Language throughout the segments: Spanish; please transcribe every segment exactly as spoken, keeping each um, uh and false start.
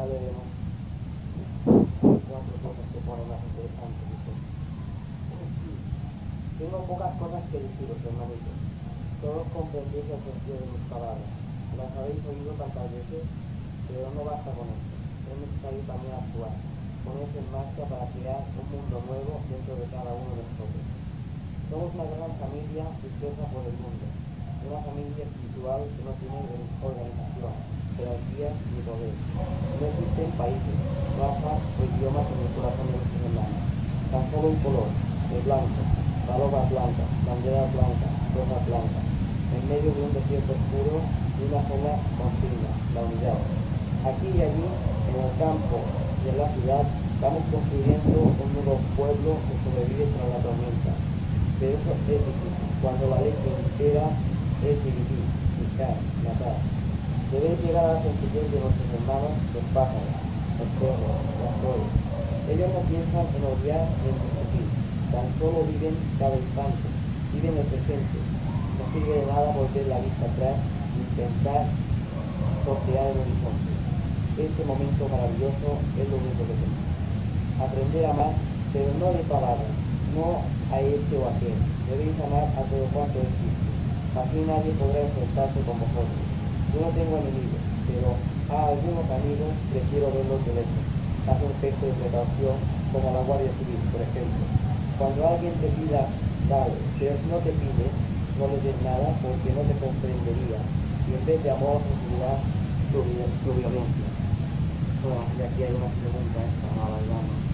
ya leeremos cuatro cosas que ponen más interesantes. Tengo pocas cosas que deciros, hermanitos. Todos comprendéis el sentido de mis palabras. Las habéis oído tantas veces, pero no basta con esto. Es necesario también actuar, ponerse en marcha para crear un mundo nuevo dentro de cada uno de nosotros. Somos una gran familia dispersa por el mundo, una familia espiritual que no tiene organización, jerarquía ni poder. No existen países, razas o idiomas en el corazón de nuestros hermanos. Tan solo un color, el blanco, palomas blancas, banderas blancas, rosas blancas, en medio de un desierto oscuro y una sola consigna, la unidad. Aquí y allí, en el campo y en la ciudad, vamos construyendo un nuevo pueblo que sobrevive tras la tormenta. Pero eso es difícil, cuando la ley que impera es dividir, picar, matar. Debéis llegar a la sencillez de nuestros hermanos, los pájaros, los perros, las flores. Ellos no piensan en odiar ni en discutir, tan solo viven cada instante, viven el presente. No sirve de nada volver la vista atrás e intentar sortear el horizonte. Este momento maravilloso es lo único que tenemos. Aprender a amar, pero no de palabras, no a este o aquel. Debéis amar a todo cuanto existe. Así nadie podrá enfrentarse con vosotros. Yo no tengo enemigos, pero a algunos amigos prefiero verlos de lejos. Haz un gesto de precaución, como la Guardia Civil, por ejemplo. Cuando alguien te pida, dale, pero si no te pide, no le des nada porque no te comprendería. Y en vez de amor, recibirás tu, tu violencia. Bueno, y aquí hay una pregunta esta, no la verdad, ¿no?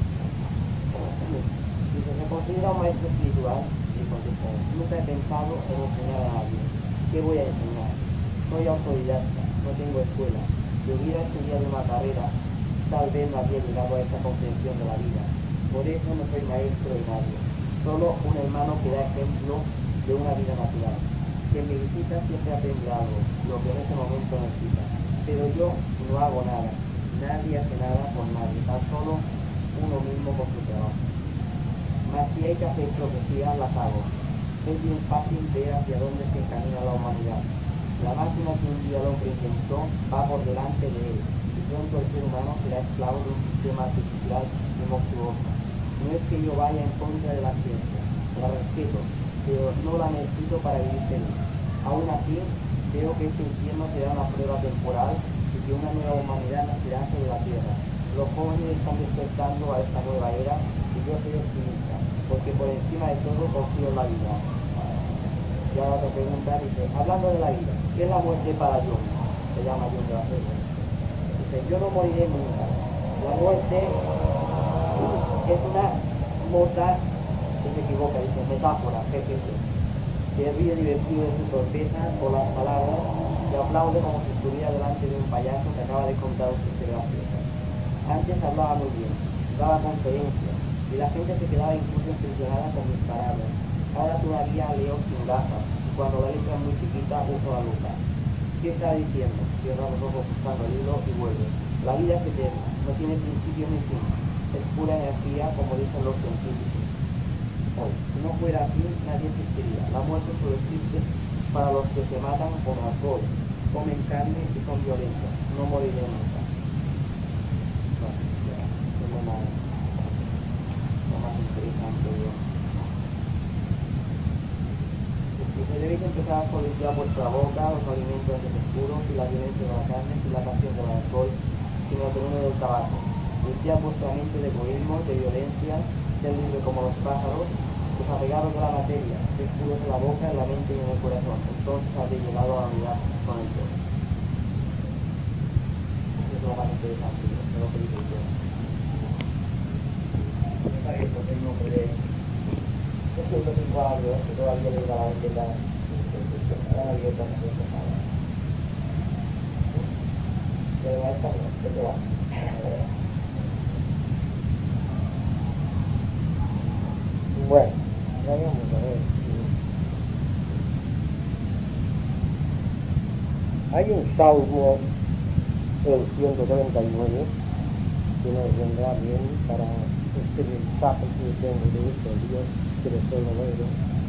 Dice, ¿se considera un maestro espiritual? Y contesta, nunca he pensado en enseñar a nadie. ¿Qué voy a enseñar? Soy autodidacta, no tengo escuela. Si hubiera estudiado una carrera, tal vez no habría llegado a esta comprensión de la vida. Por eso no soy maestro de nadie. Solo un hermano que da ejemplo de una vida natural. Quien me visita siempre aprende algo, lo que en ese momento necesita. Pero yo no hago nada. Nadie hace nada por nadie, tan solo uno mismo con su trabajo. Mas si hay que hacer profecías, las hago. Es bien fácil ver hacia dónde se encamina la humanidad. La máquina que un día el hombre inventó va por delante de él, y pronto el ser humano será esclavo de un sistema artificial y monstruoso. No es que yo vaya en contra de la ciencia, la respeto, pero no la necesito para vivir feliz. Aún así, veo que este infierno será una prueba temporal y que una nueva humanidad nacerá sobre la tierra. Los jóvenes están despertando a esta nueva era y yo soy optimista, porque por encima de todo confío en la vida. Y ahora te pregunta, dice, hablando de la vida, ¿qué es la muerte para John? Se llama John de la Feria. Dice, yo no moriré nunca. La muerte es una mota, que se equivoca, dice, metáfora, jefe, que ríe divertido de su torpeza por las palabras y aplaude como si estuviera delante de un payaso que acaba de contar un chiste gracioso. Antes hablaba muy bien, daba conferencias y la gente se quedaba incluso impresionada con mis palabras. Ahora todavía leo sin gafas y cuando la letra es muy chiquita uso la lupa. ¿Qué está diciendo? Cierra los ojos buscando el hilo y vuelve. La vida es eterna, no tiene principio ni fin. Es pura energía, como dicen los científicos. Hoy, si no fuera así, nadie existiría. La muerte solo existe para los que se matan con alcohol, comen carne y son violentos. No moriré nunca. No, ya, es lo más, lo más interesante de Dice, debéis empezar por limpiar vuestra boca, los alimentos desoscuros y la violencia de la carne, sin la pasión del alcohol, sino el veneno del tabaco. Limpiad vuestra mente de egoísmo, de violencia, sed libre como los pájaros, desapegados de la materia, sed puros en la boca, en la mente y en el corazón. Entonces habréis llegado a la unidad con el todo. Eso es lo más interesante de lo que dice el Señor. Está bien, porque no puede... Yo creo que tengo algo que todavía le da la vendetta la abierta en su pasada. Pero va a estar bien, ¿qué te va? Bueno, vayamos a ver. Hay un salmo, el ciento treinta y nueve, que nos vendrá bien para este mensaje que tengo de este Dios que le estoy leyendo.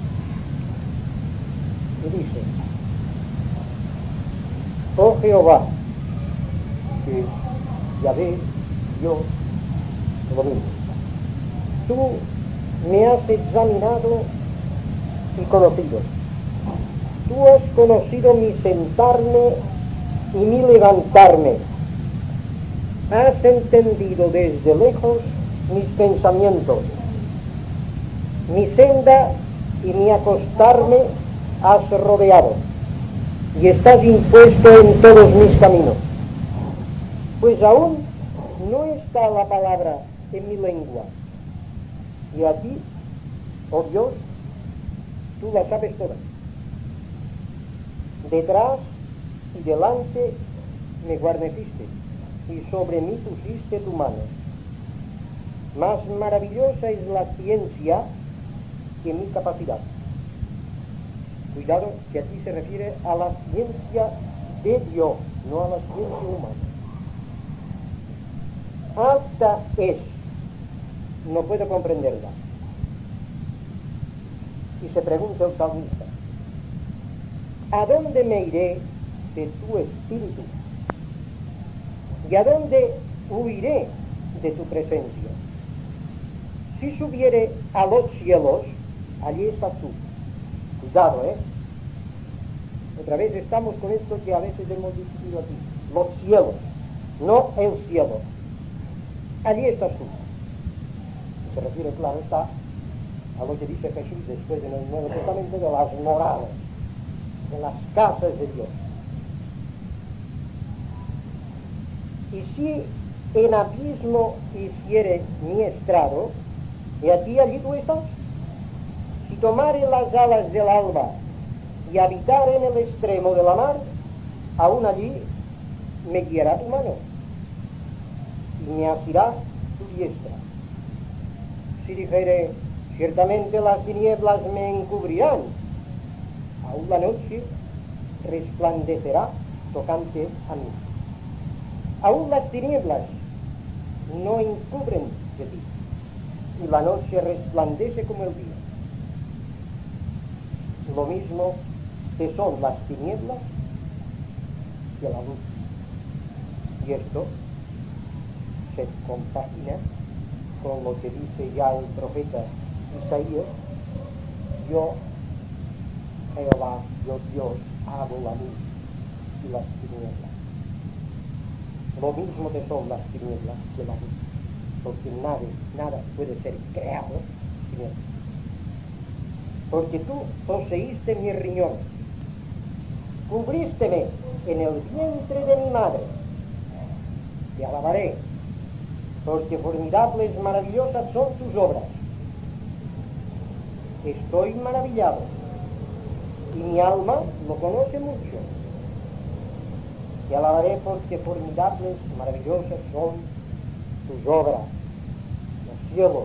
Y dice, oh Jehová, que Yahvé, Dios, lo mismo. Tú me has examinado y conocido. Tú has conocido mi sentarme y mi levantarme. Has entendido desde lejos mis pensamientos. Mi senda y mi acostarme has rodeado, y estás impuesto en todos mis caminos. Pues aún no está la palabra en mi lengua, y a ti, oh Dios, tú la sabes toda. Detrás y delante me guarneciste, y sobre mí pusiste tu mano. Más maravillosa es la ciencia que mi capacidad. Cuidado, que aquí se refiere a la ciencia de Dios, no a la ciencia humana. Alta es, no puedo comprenderla. Y se pregunta el salmista, ¿a dónde me iré de tu espíritu? ¿Y a dónde huiré de tu presencia? Si subiere a los cielos, allí estás tú. Cuidado, ¿eh? Otra vez estamos con esto que a veces hemos discutido aquí. Los cielos, no el cielo. Allí estás tú. Se refiere, claro está, a lo que dice Jesús después en el Nuevo Testamento de las moradas, de las casas de Dios. Y si en abismo hiciere mi estrado, y aquí allí tú estás. Si tomare las alas del alba y habitar en el extremo de la mar, aún allí me guiará tu mano y me asirá tu diestra. Si dijere, ciertamente las tinieblas me encubrirán, aún la noche resplandecerá tocante a mí. Aún las tinieblas no encubren de ti, y la noche resplandece como el día. Lo mismo que son las tinieblas que la luz. Y esto se compagina con lo que dice ya el profeta Isaías: yo, Jehová, yo Dios, hago la luz y las tinieblas. Lo mismo que son las tinieblas que la luz, porque nada, nada puede ser creado sin él. Porque tú poseíste mis riñones, cubrísteme en el vientre de mi madre. Te alabaré, porque formidables, maravillosas son tus obras. Estoy maravillado, y mi alma lo conoce mucho. Te alabaré porque formidables, maravillosas son tus obras, los cielos,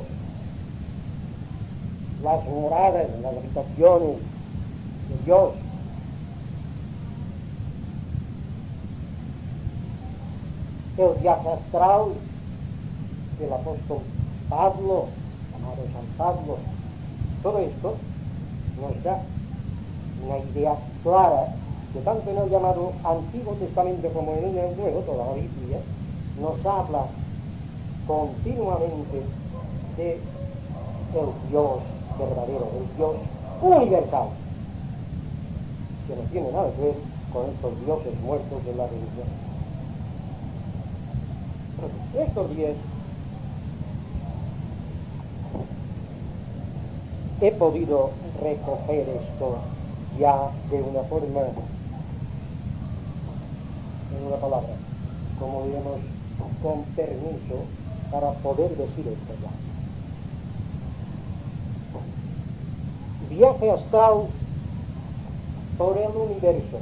las moradas, las habitaciones de Dios. El viaje astral del apóstol Pablo, llamado San Pablo, todo esto nos da una idea clara que tanto en el llamado Antiguo Testamento como en el Nuevo, toda la Biblia, nos habla continuamente de el Dios verdadero, el Dios universal, que no tiene nada que ver con estos dioses muertos de la religión. Estos días he podido recoger esto ya de una forma, en una palabra, como diremos, con permiso para poder decir esto ya. Viaje astral por el universo.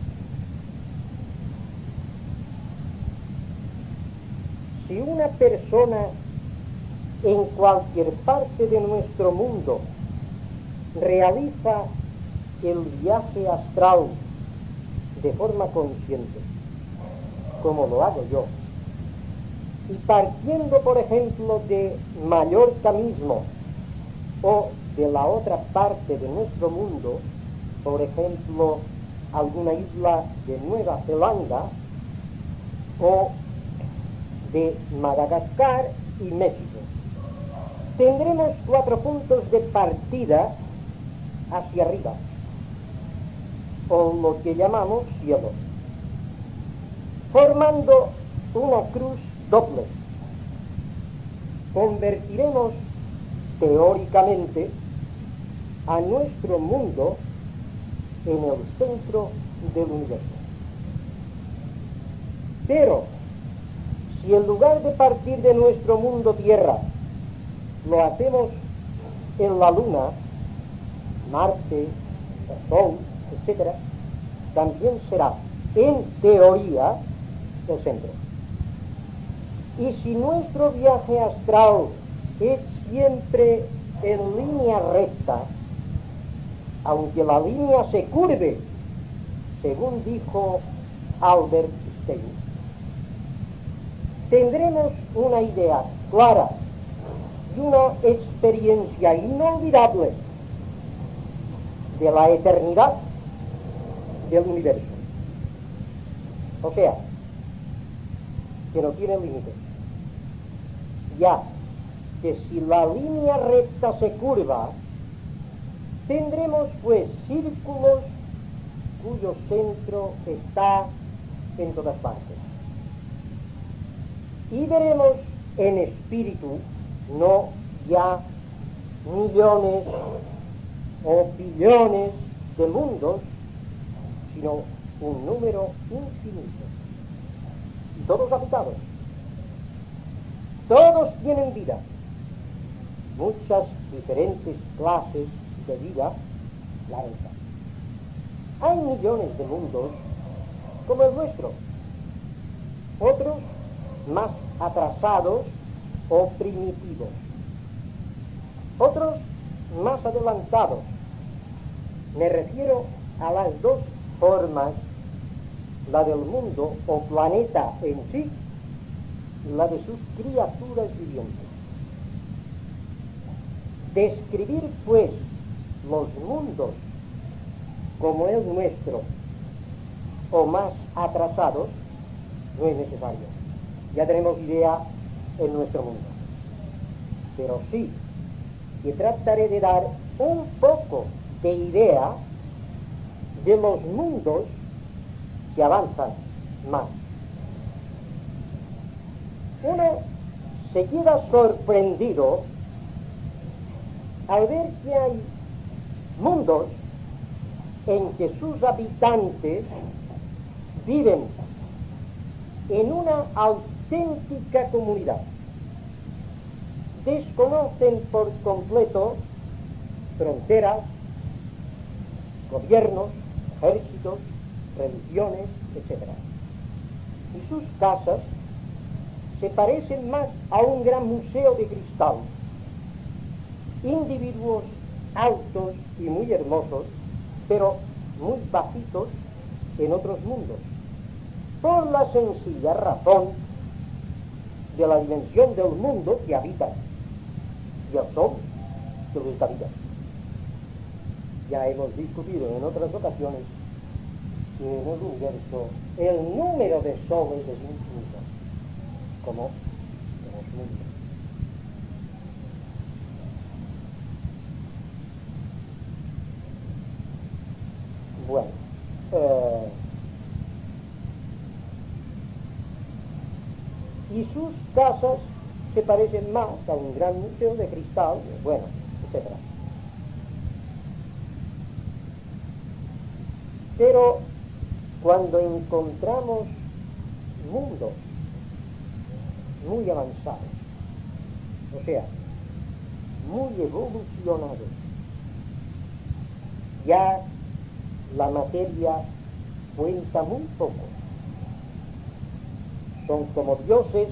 Si una persona en cualquier parte de nuestro mundo realiza el viaje astral de forma consciente, como lo hago yo, y partiendo, por ejemplo, de Mallorca mismo o de la otra parte de nuestro mundo, por ejemplo, alguna isla de Nueva Zelanda o de Madagascar y México. Tendremos cuatro puntos de partida hacia arriba, o lo que llamamos cielo, formando una cruz doble. Convertiremos teóricamente a nuestro mundo en el centro del universo. Pero si en lugar de partir de nuestro mundo Tierra lo hacemos en la Luna, Marte, el Sol, etcétera, también será, en teoría, el centro. Y si nuestro viaje astral es siempre en línea recta, aunque la línea se curve, según dijo Albert Einstein, tendremos una idea clara y una experiencia inolvidable de la eternidad del universo. O sea, que no tiene límites. Ya que si la línea recta se curva, tendremos pues círculos cuyo centro está en todas partes. Y veremos en espíritu no ya millones o billones de mundos, sino un número infinito, y todos habitados. Todos tienen vida, muchas diferentes clases de vida, claro está. Hay millones de mundos como el nuestro, otros más atrasados o primitivos, otros más adelantados. Me refiero a las dos formas, la del mundo o planeta en sí, y la de sus criaturas vivientes. Describir, pues, los mundos como el nuestro o más atrasados no es necesario. Ya tenemos idea en nuestro mundo. Pero sí que trataré de dar un poco de idea de los mundos que avanzan más. Uno se queda sorprendido al ver que hay mundos en que sus habitantes viven en una auténtica comunidad. Desconocen por completo fronteras, gobiernos, ejércitos, religiones, etcétera. Y sus casas se parecen más a un gran museo de cristal. Individuos altos y muy hermosos, pero muy bajitos en otros mundos, por la sencilla razón de la dimensión del mundo que habitan y el sol que los habita. Ya hemos discutido en otras ocasiones que en el universo el número de soles es infinito, como en los mundos. Bueno, eh, y sus casas se parecen más a un gran museo de cristal, bueno, etcétera. Pero cuando encontramos mundos muy avanzados, o sea, muy evolucionados, ya la materia cuenta muy poco. Son como dioses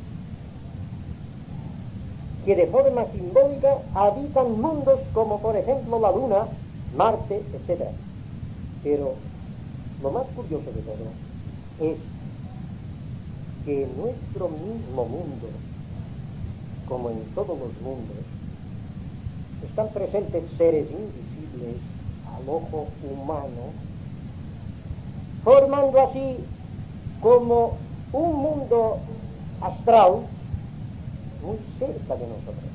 que de forma simbólica habitan mundos como por ejemplo la Luna, Marte, etcétera. Pero lo más curioso de todo es que en nuestro mismo mundo, como en todos los mundos, están presentes seres invisibles al ojo humano, formando así como un mundo a astral muy cerca de nosotros.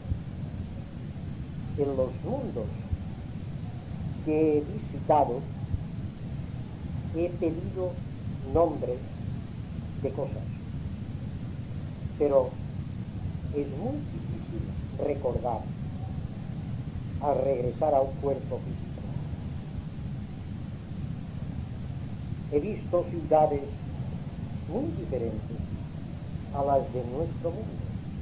En los mundos que he visitado he pedido nombres de cosas, pero es muy difícil recordar al regresar a un cuerpo físico. He visto ciudades muy diferentes a las de nuestro mundo,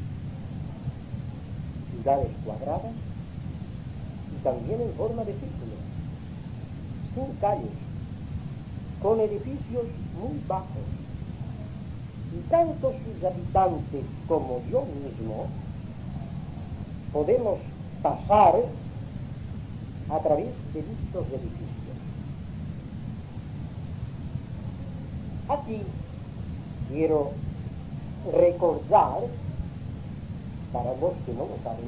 ciudades cuadradas y también en forma de círculo, sin calles, con edificios muy bajos, y tanto sus habitantes como yo mismo podemos pasar a través de dichos edificios. Aquí quiero recordar, para vos que no lo sabéis,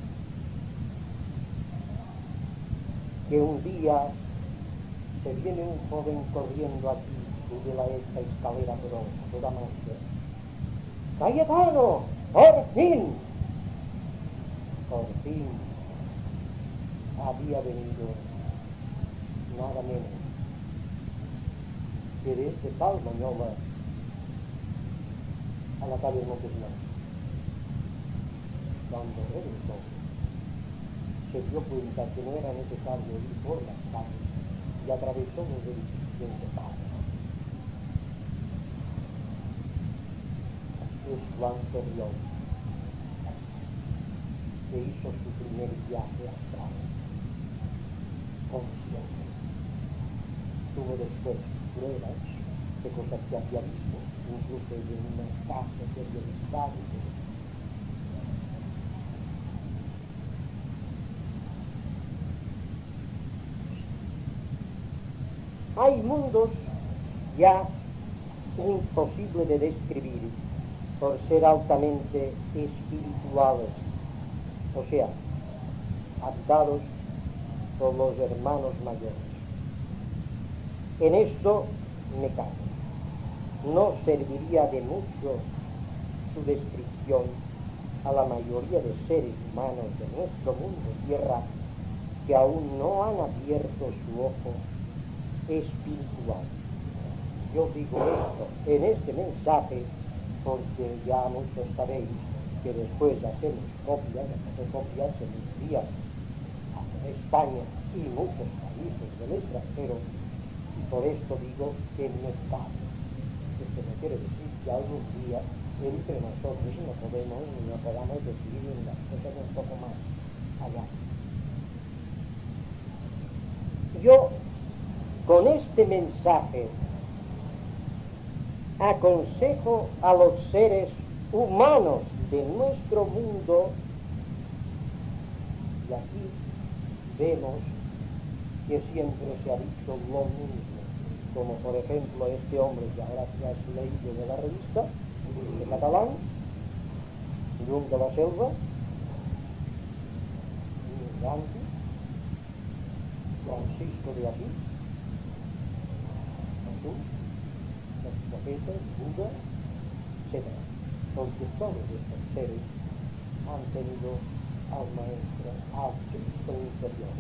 que un día se viene un joven corriendo aquí, sube la esta escalera pero toda mancha. ¡Cayetano! ¡Por fin! Por fin había venido nada menos que desde Palmañola a la calle Montes Blancos. Cuando regresó, se dio cuenta que no era necesario ir por las calles y atravesó los edificios de paz. Es Juan Ferriol, que hizo su primer viaje astral, consciente. Tuvo después pruebas de cosas que había visto, incluso de una casa que había visitado. Hay mundos ya imposibles de describir por ser altamente espirituales, o sea, habitados por los hermanos mayores. En esto me callo. No serviría de mucho su descripción a la mayoría de seres humanos de nuestro mundo tierra que aún no han abierto su ojo espiritual. Yo digo esto en este mensaje porque ya muchos sabéis que después hacemos copias, hacemos copias en mis días a España y muchos países del extranjero, y por esto digo que no es fácil. Esto no quiere decir que algún día entre nosotros no podemos ni no podamos decidir en las cosas un poco más allá. Yo con este mensaje aconsejo a los seres humanos de nuestro mundo, y aquí vemos que siempre se ha dicho lo mismo, como por ejemplo este hombre que ahora ya has leído de la revista, de catalán, Llum de la Selva, Gandhi, Francisco de Asís, Jesús, los profetas, Buda, etcétera. Porque todos estos seres han tenido al maestro, al Cristo interior.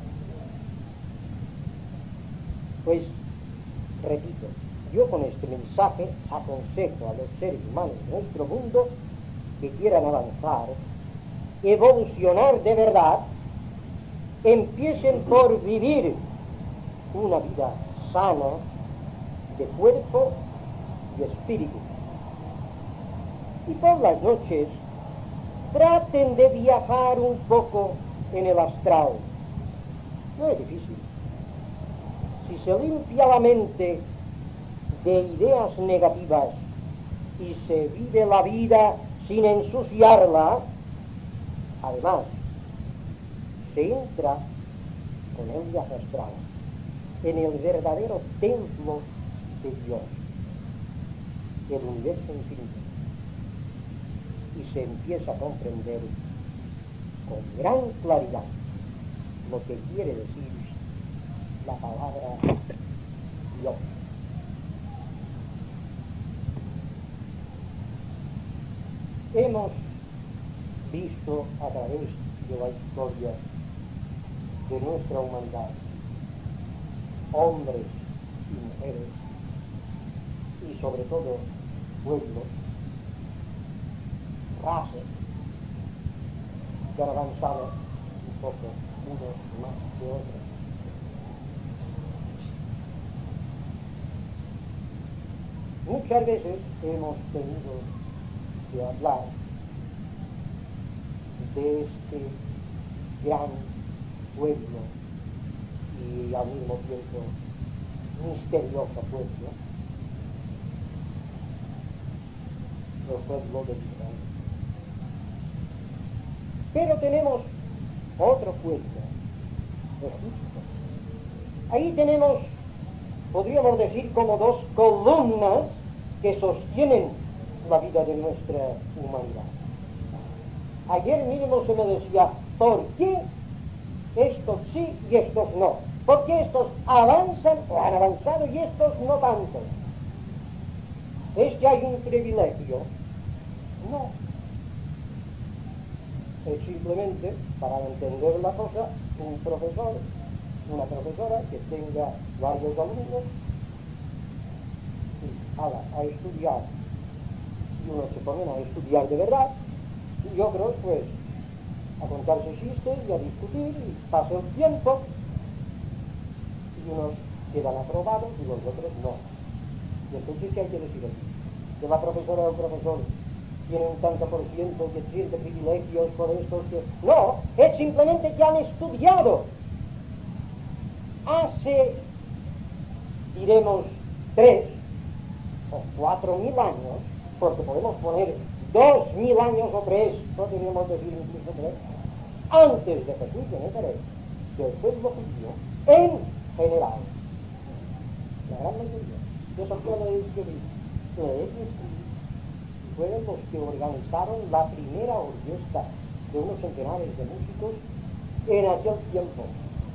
Pues, repito, yo con este mensaje aconsejo a los seres humanos de nuestro mundo que quieran avanzar, evolucionar de verdad, empiecen por vivir una vida sana de cuerpo y espíritu. Y por las noches traten de viajar un poco en el astral. No es difícil. Si se limpia la mente de ideas negativas y se vive la vida sin ensuciarla, además se entra con el viaje astral en el verdadero templo de Dios, el universo infinito, y se empieza a comprender con gran claridad lo que quiere decir la palabra Dios. hemos visto a través de la historia de nuestra humanidad hombres y mujeres y sobre todo pueblos, razas que han avanzado un poco unos más que otros. Muchas veces hemos tenido que hablar de este gran pueblo y al mismo tiempo misterioso pueblo, el pueblo de Israel. Pero tenemos otro pueblo, Egipto. Ahí tenemos, podríamos decir, como dos columnas que sostienen la vida de nuestra humanidad. Ayer mismo se me decía, ¿por qué estos sí y estos no? ¿Por qué estos avanzan o han avanzado y estos no tanto? ¿Es que hay un privilegio? No. Es simplemente, para entender la cosa, un profesor, una profesora que tenga varios alumnos y haga a estudiar, y unos se ponen a estudiar de verdad, y otros pues a contarse chistes y a discutir, y pasa el tiempo, y unos quedan aprobados y los otros no. Y entonces, ¿qué hay que decir aquí? Que la profesora o el profesor tiene un tanto por ciento que siente privilegios por estos que... No, es simplemente que han estudiado. Hace, diremos, tres o cuatro mil años, porque podemos poner dos mil años o tres, podríamos decir incluso tres, antes de Jesús de Nazaret, que el pueblo judío, en general, la gran mayoría, de esos pueblos que leer y escribir, fueron los que organizaron la primera orquesta de unos centenares de músicos en aquel tiempo.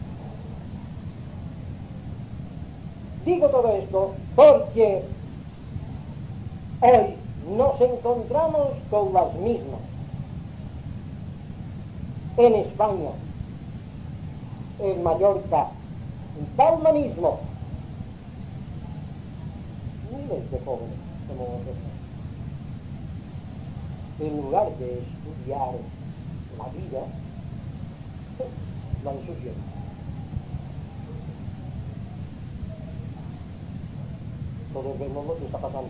Digo todo esto porque hoy nos encontramos con las mismas en España, en Mallorca, en Palma mismo, miles de jóvenes como vosotros, en lugar de estudiar la vida, la ensucian. Todos vemos lo que está pasando.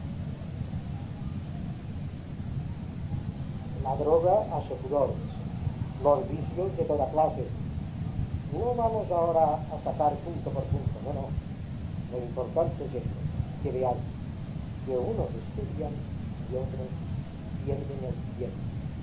La droga hace furor, los vicios de toda clase. No vamos ahora a sacar punto por punto, no, no. Lo importante es esto, que veáis que unos estudian y otros pierden el tiempo.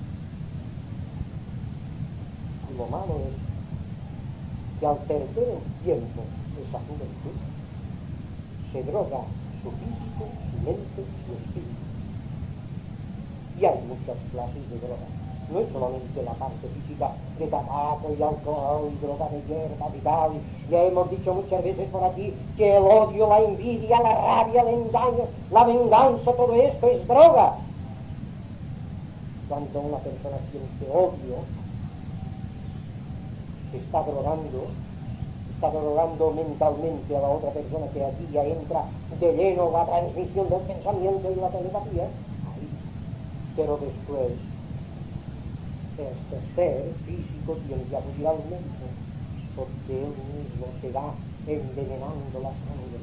Y lo malo es que al perder el tiempo esa juventud, se droga su físico, su mente, su espíritu. Y hay muchas clases de droga. No es solamente la parte física de tabaco y alcohol y droga de hierba y tal. Ya hemos dicho muchas veces por aquí que el odio, la envidia, la rabia, el engaño, la venganza, todo esto es droga. Cuando una persona siente odio, se está drogando, está drogando mentalmente a la otra persona que aquí ya entra de lleno la transmisión del pensamiento y la telepatía. Ahí. Pero después, este ser físico tiene que acudir al médico, porque él mismo se va envenenando la sangre.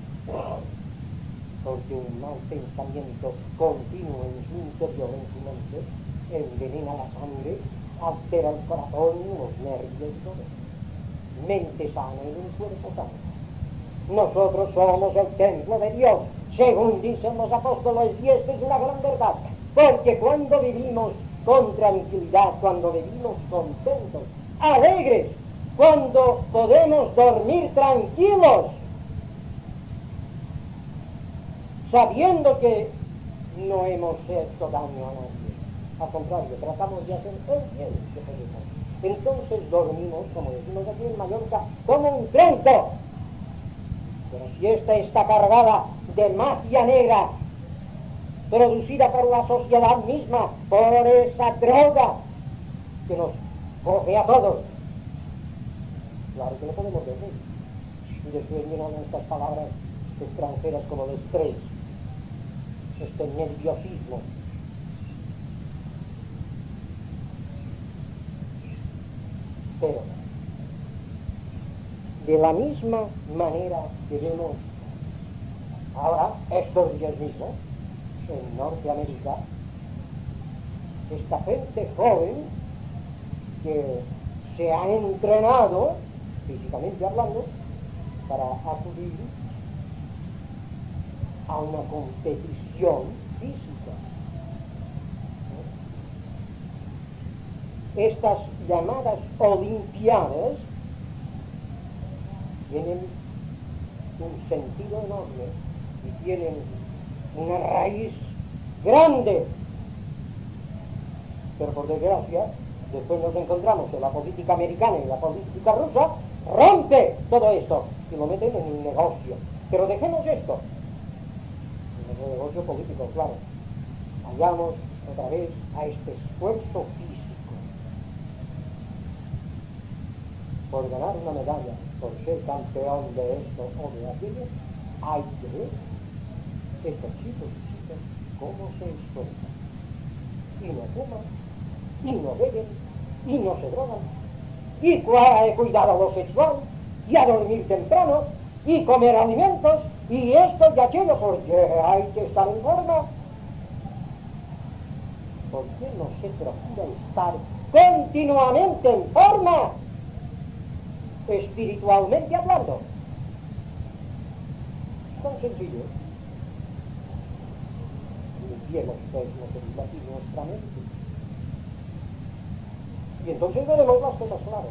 Porque un mal pensamiento continuo en su interior, en su mente, envenena la sangre, altera el corazón, los nervios y todo. Mente sana y un cuerpo sano. Nosotros somos el templo de Dios, según dicen los apóstoles, y esto es una gran verdad, porque cuando vivimos con tranquilidad, cuando vivimos contentos, alegres, cuando podemos dormir tranquilos, sabiendo que no hemos hecho daño a nadie, al contrario, tratamos de hacer el bien que podemos. Entonces dormimos, como decimos aquí en Mallorca, como un tronco. Pero si esta está cargada de magia negra, producida por la sociedad misma, por esa droga que nos coge a todos. Claro que no podemos decir. Y después llenan estas palabras extranjeras como el estrés, este nerviosismo. Pero, de la misma manera que vemos ahora, estos días mismos, en Norteamérica, esta gente joven que se ha entrenado, físicamente hablando, para acudir a una competición física. Estas llamadas olimpiadas tienen un sentido enorme y tienen una raíz grande, pero por desgracia después nos encontramos que la política americana y la política rusa rompe todo esto y lo meten en un negocio. Pero dejemos esto, en el negocio político, claro. Vayamos otra vez a este esfuerzo físico por ganar una medalla, por ser campeón de esto o de aquello. Hay que ver estos chicos y chicas cómo se esfuerzan y no fuman y no beben y no se drogan y cu- cuidar lo sexual y a dormir temprano y comer alimentos y esto y aquello, porque hay que estar en forma. ¿Por qué no se procura estar continuamente en forma, espiritualmente hablando? Es tan sencillo. Limpiemos pues nuestra mente y entonces veremos las cosas claras.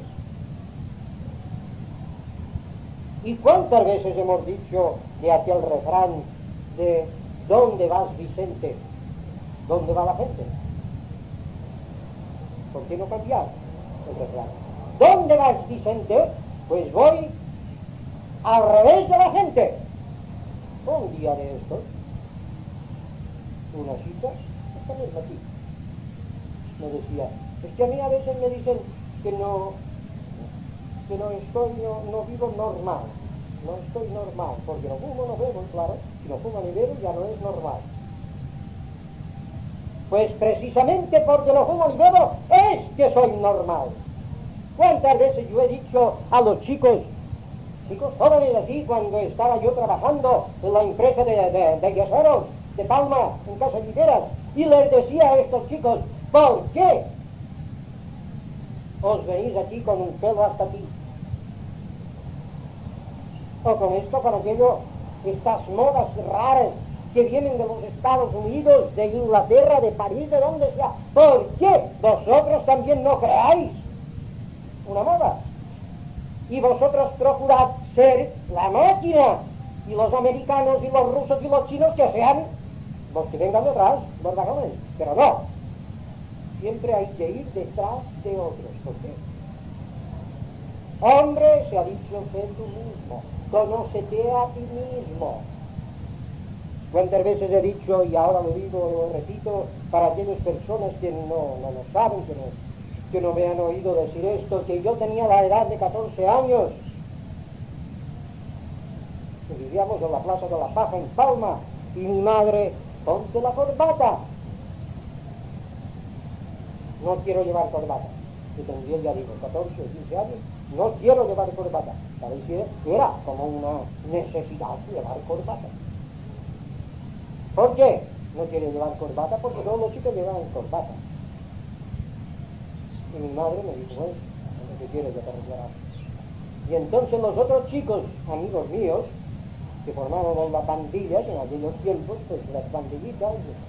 ¿Y cuántas veces hemos dicho de aquel refrán de ¿dónde vas, Vicente? ¿Dónde va la gente? ¿Por qué no cambiar el refrán? ¿Dónde vas, Vicente? Pues voy al revés de la gente. Un día de estos, una chica, esta misma aquí, me decía, es que a mí a veces me dicen que no, que no estoy, no, no vivo normal, no estoy normal, porque no fumo, no bebo, claro, si no fumo ni bebo ya no es normal. Pues precisamente porque no fumo ni bebo es que soy normal. ¿Cuántas veces yo he dicho a los chicos, chicos jóvenes así, cuando estaba yo trabajando en la empresa de, de, de yeseros, de Palma, en Casa Lliteras, y les decía a estos chicos, ¿por qué os venís aquí con un pelo hasta aquí? O con esto, con aquello, estas modas raras que vienen de los Estados Unidos, de Inglaterra, de París, de donde sea. ¿Por qué vosotros también no creáis una moda? Y vosotros procurad ser la máquina, y los americanos y los rusos y los chinos que sean los que vengan detrás, los vagones. Pero no, siempre hay que ir detrás de otros. ¿Por qué? Hombre, se ha dicho, sé tú mismo, conócete a ti mismo. ¿Cuántas veces he dicho, y ahora lo digo, lo repito, para aquellas personas que no, no lo saben, que no, que no me han oído decir esto, que yo tenía la edad de catorce años, que vivíamos en la Plaza de la Paja en Palma, y mi madre, ponte la corbata. No quiero llevar corbata. Que tendría, ya digo, catorce o quince años, no quiero llevar corbata. ¿Sabéis qué? Era como una necesidad llevar corbata. ¿Por qué no quiere llevar corbata? Porque todos los chicos llevan corbata. Y mi madre me dijo, bueno, lo que quieres, ya te arreglarás. Y entonces los otros chicos, amigos míos, que formábamos las pandillas en aquellos tiempos, pues las pandillitas,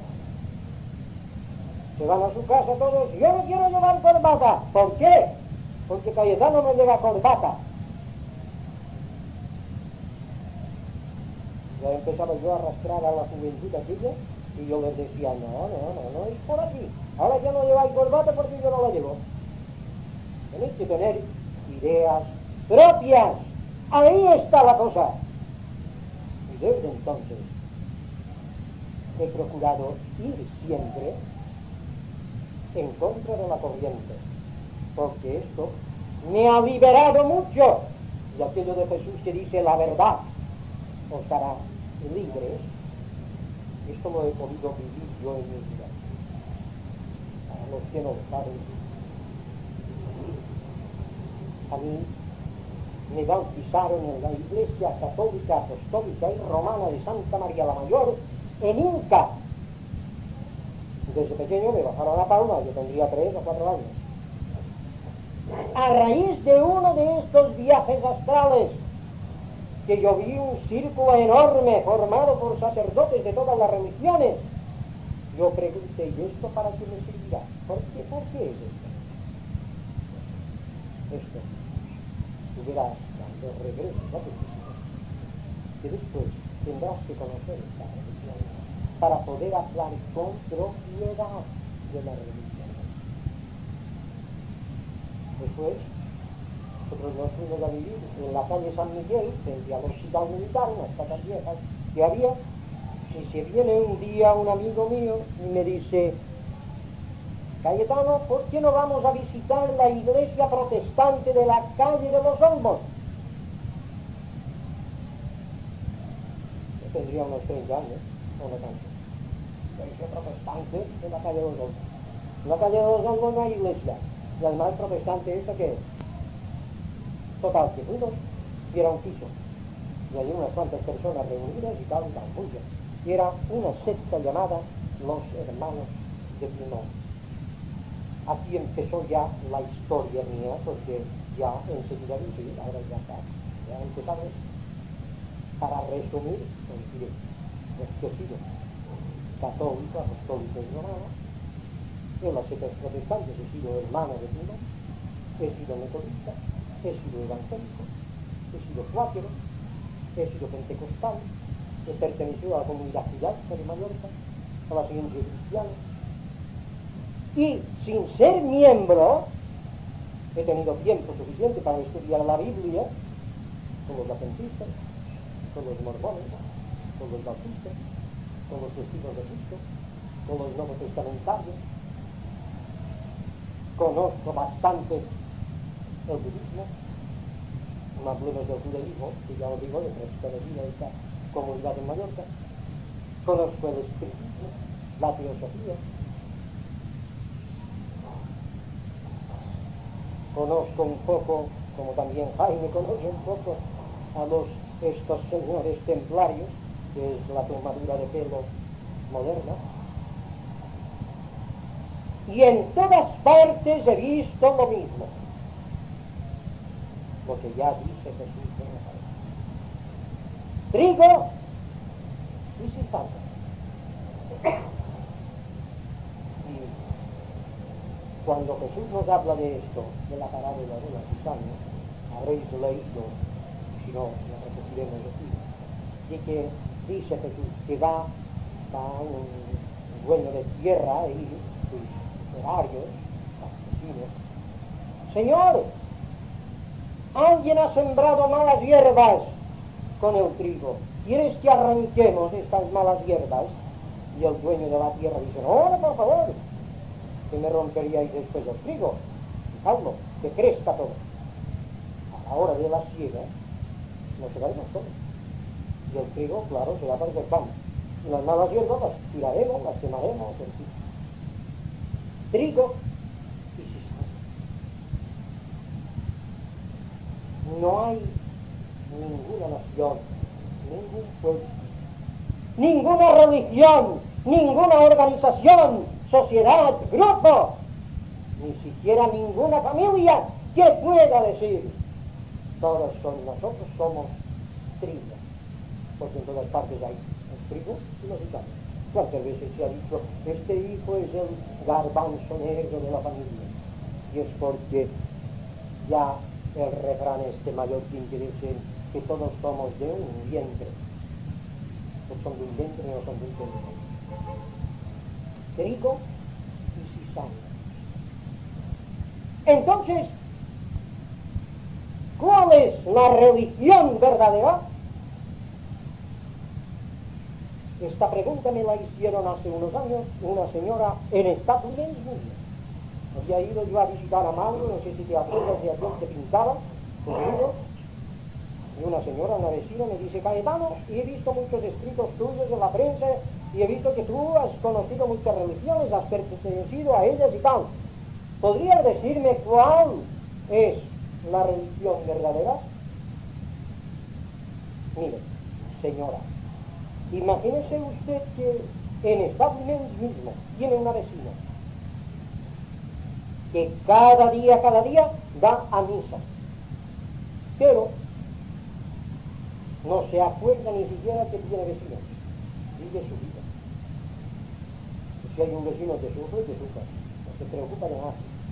se van a su casa todos, yo no quiero llevar corbata. ¿Por qué? Porque Cayetano no lleva corbata. Ya empezaba yo a arrastrar a la juventud aquella, y yo les decía, no, no, no, no es por aquí. Ahora ya no lleváis corbata porque yo no la llevo. Tenéis que tener ideas propias. Ahí está la cosa. Y desde entonces he procurado ir siempre en contra de la corriente, porque esto me ha liberado mucho. Y aquello de Jesús que dice, la verdad os hará libres, esto lo he podido vivir yo en mi vida. Para los que no lo saben, a mí me bautizaron en la Iglesia Católica, Apostólica y Romana de Santa María la Mayor, en Inca. Desde pequeño me bajaron a Palma, yo tendría tres o cuatro años. A raíz de uno de estos viajes astrales, que yo vi un círculo enorme formado por sacerdotes de todas las religiones, yo pregunté, ¿y esto para qué me servirá? ¿Por qué, ¿Por qué es esto? Esto, tú verás cuando regreses a tu vida, que después tendrás que conocer esta religión para poder hablar con propiedad de la religión. Después, nosotros nos fuimos a vivir en la calle San Miguel, frente al hospital militar, unas casas viejas que había, y se viene un día un amigo mío y me dice, Cayetano, ¿por qué no vamos a visitar la iglesia protestante de la calle de los Olmos? Yo tendría unos treinta años, o no tanto. Iglesia protestante de la calle de los Olmos. En la calle de los Olmos no hay iglesia. Y además protestante, ¿esto qué es? Total, que fuimos y era un piso. Y hay unas cuantas personas reunidas y tal, y tal, muy bien. Y era una secta llamada Los Hermanos de Plymouth. Aquí empezó ya la historia mía, porque ya enseguida dije, ahora ya está, ya empezamos. Para resumir, os diré, es que he sido católico, apostólico y romano, en las sectas protestantes he sido hermano de Plymouth, he sido metodista, he sido evangélico, he sido cuáquero, he sido pentecostal, he pertenecido a la comunidad judaica de Mallorca, a la ciencia cristiana, y sin ser miembro he tenido tiempo suficiente para estudiar la Biblia con los adventistas, con los mormones, con los bautistas, con los testigos de Cristo, con los nuevos testamentarios. Conozco bastante el budismo, no hablemos del judaísmo, que ya os digo, de pertenecida a esta comunidad en Mallorca. Conozco el espiritismo, la teosofía. Conozco un poco, como también Jaime conoce un poco, a los estos señores templarios, que es la tomadura de pelo moderna. Y en todas partes he visto lo mismo, lo que ya dice Jesús de Nazaret: trigo y cizaña. Y cuando Jesús nos habla de esto, de la parábola de la cizaña, habréis leído, si no, lo repetiremos aquí, de que dice Jesús que va a un dueño de tierra y sus operarios, campesinos: Señor, alguien ha sembrado malas hierbas con el trigo, ¿quieres que arranquemos estas malas hierbas? Y el dueño de la tierra dice: no, no, por favor, que me romperíais después el trigo, dejadlo, que crezca todo. A la hora de la siega no segaremos todo, y el trigo, claro, será para el pan, y las malas hierbas las tiraremos, las quemaremos, en fin. Trigo y cizaña. No hay ninguna nación, ningún pueblo, ninguna religión, ninguna organización, sociedad, grupo, ni siquiera ninguna familia que pueda decir: todos son nosotros, somos trigo, porque en todas partes hay el trigo y los cizaña. ¿Cuántas veces se ha dicho: este hijo es el garbanzo negro de la familia? Y es porque ya el refrán este mallorquín que dice que todos somos de un vientre, no son de un vientre, no son de un vientre. Trigo y cizaña. Entonces, ¿cuál es la religión verdadera? Esta pregunta me la hicieron hace unos años una señora en Estados Unidos. Había ido yo a visitar a Mauro, no sé si te acuerdas de aquel que pintaba conmigo, y una señora, una vecina, me dice: Cayetano, y he visto muchos escritos tuyos en la prensa, y he visto que tú has conocido muchas religiones, has pertenecido a ellas y tal. ¿Podría decirme cuál es la religión verdadera? Mire, señora, imagínese usted que en Estados Unidos mismo tiene una vecina que cada día, cada día va a misa, pero no se acuerda ni siquiera que tiene vecinos, vive su vida. Si hay un vecino que sufre, que sufre, no se preocupa de nada.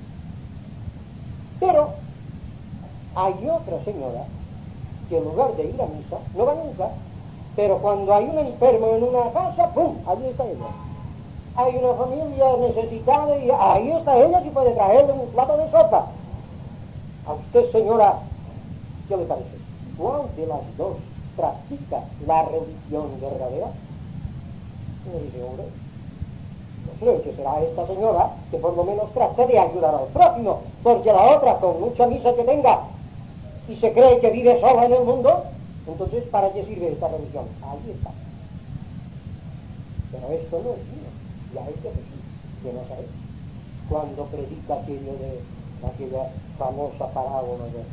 Pero hay otra señora que en lugar de ir a misa, no va nunca, pero cuando hay un enfermo en una casa, ¡pum!, allí está ella. Hay una familia necesitada y ahí está ella, si puede traerle un plato de sopa. A usted, señora, ¿qué le parece? ¿Cuál de las dos practica la religión verdadera? Y me dice: hombre, no creo que será esta señora que por lo menos trate de ayudar al prójimo, porque la otra, con mucha misa que tenga y se cree que vive sola en el mundo, entonces ¿para qué sirve esta religión? Ahí está. Pero esto no es mío, ya es de Jesús, de Nazaret, cuando predica aquello de aquella famosa parábola de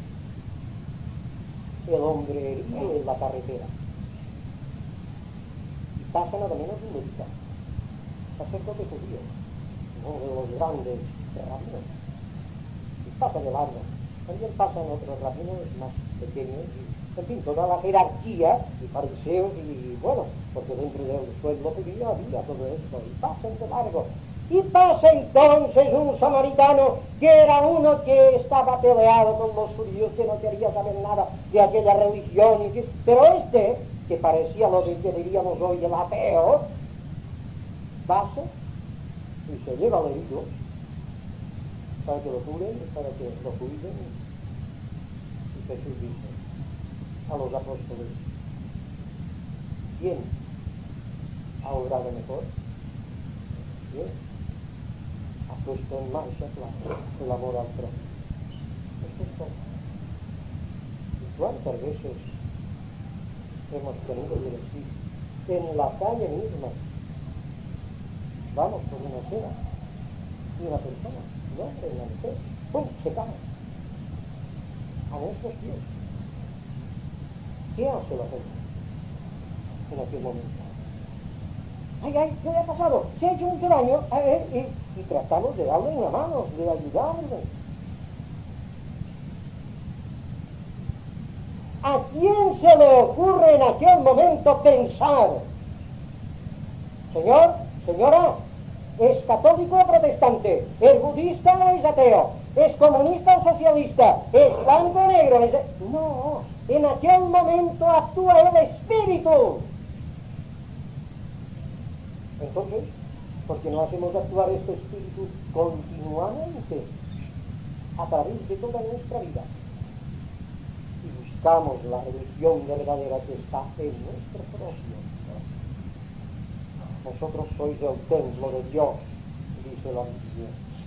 el hombre herido en la carretera, y pasa nada menos un levita, sacerdote judío, uno de los grandes rabinos, y pasa de largo. También pasan otros rabinos más pequeños, y, en fin, toda la jerarquía, y fariseos, y bueno, porque dentro del suelo judío había todo esto, y pasan de largo. Y pasa entonces un samaritano, que era uno que estaba peleado con los judíos, que no quería saber nada de aquella religión, y que, pero este, que parecía lo que diríamos hoy el ateo, pasa y se lleva al herido para que lo curen, para que lo cuiden. Y Jesús dice a los apóstoles: ¿quién ha obrado mejor? ¿Quién ha puesto en marcha, claro, el amor al prójimo? Esto es todo. ¿Y cuántas veces hemos tenido que decir en la calle misma, vamos por una cena, y una persona, un hombre, una mujer, ¡pum!, se cae a nuestros pies? ¿Qué hace la gente en aquel momento? ¡Ay, ay! ¿Qué le ha pasado? ¿Se ha hecho mucho daño? Ay, ay, y, y tratamos de darle una mano, de ayudarle. ¿A quién se le ocurre en aquel momento pensar: señor, señora, es católico o protestante, es budista o es ateo, es comunista o socialista, es blanco o negro? Es... No, en aquel momento actúa el espíritu. Entonces, ¿por qué no hacemos actuar este espíritu continuamente a través de toda nuestra vida? Y buscamos la religión verdadera que está en nuestro propio corazón. Vosotros sois el templo de Dios, dice la Biblia.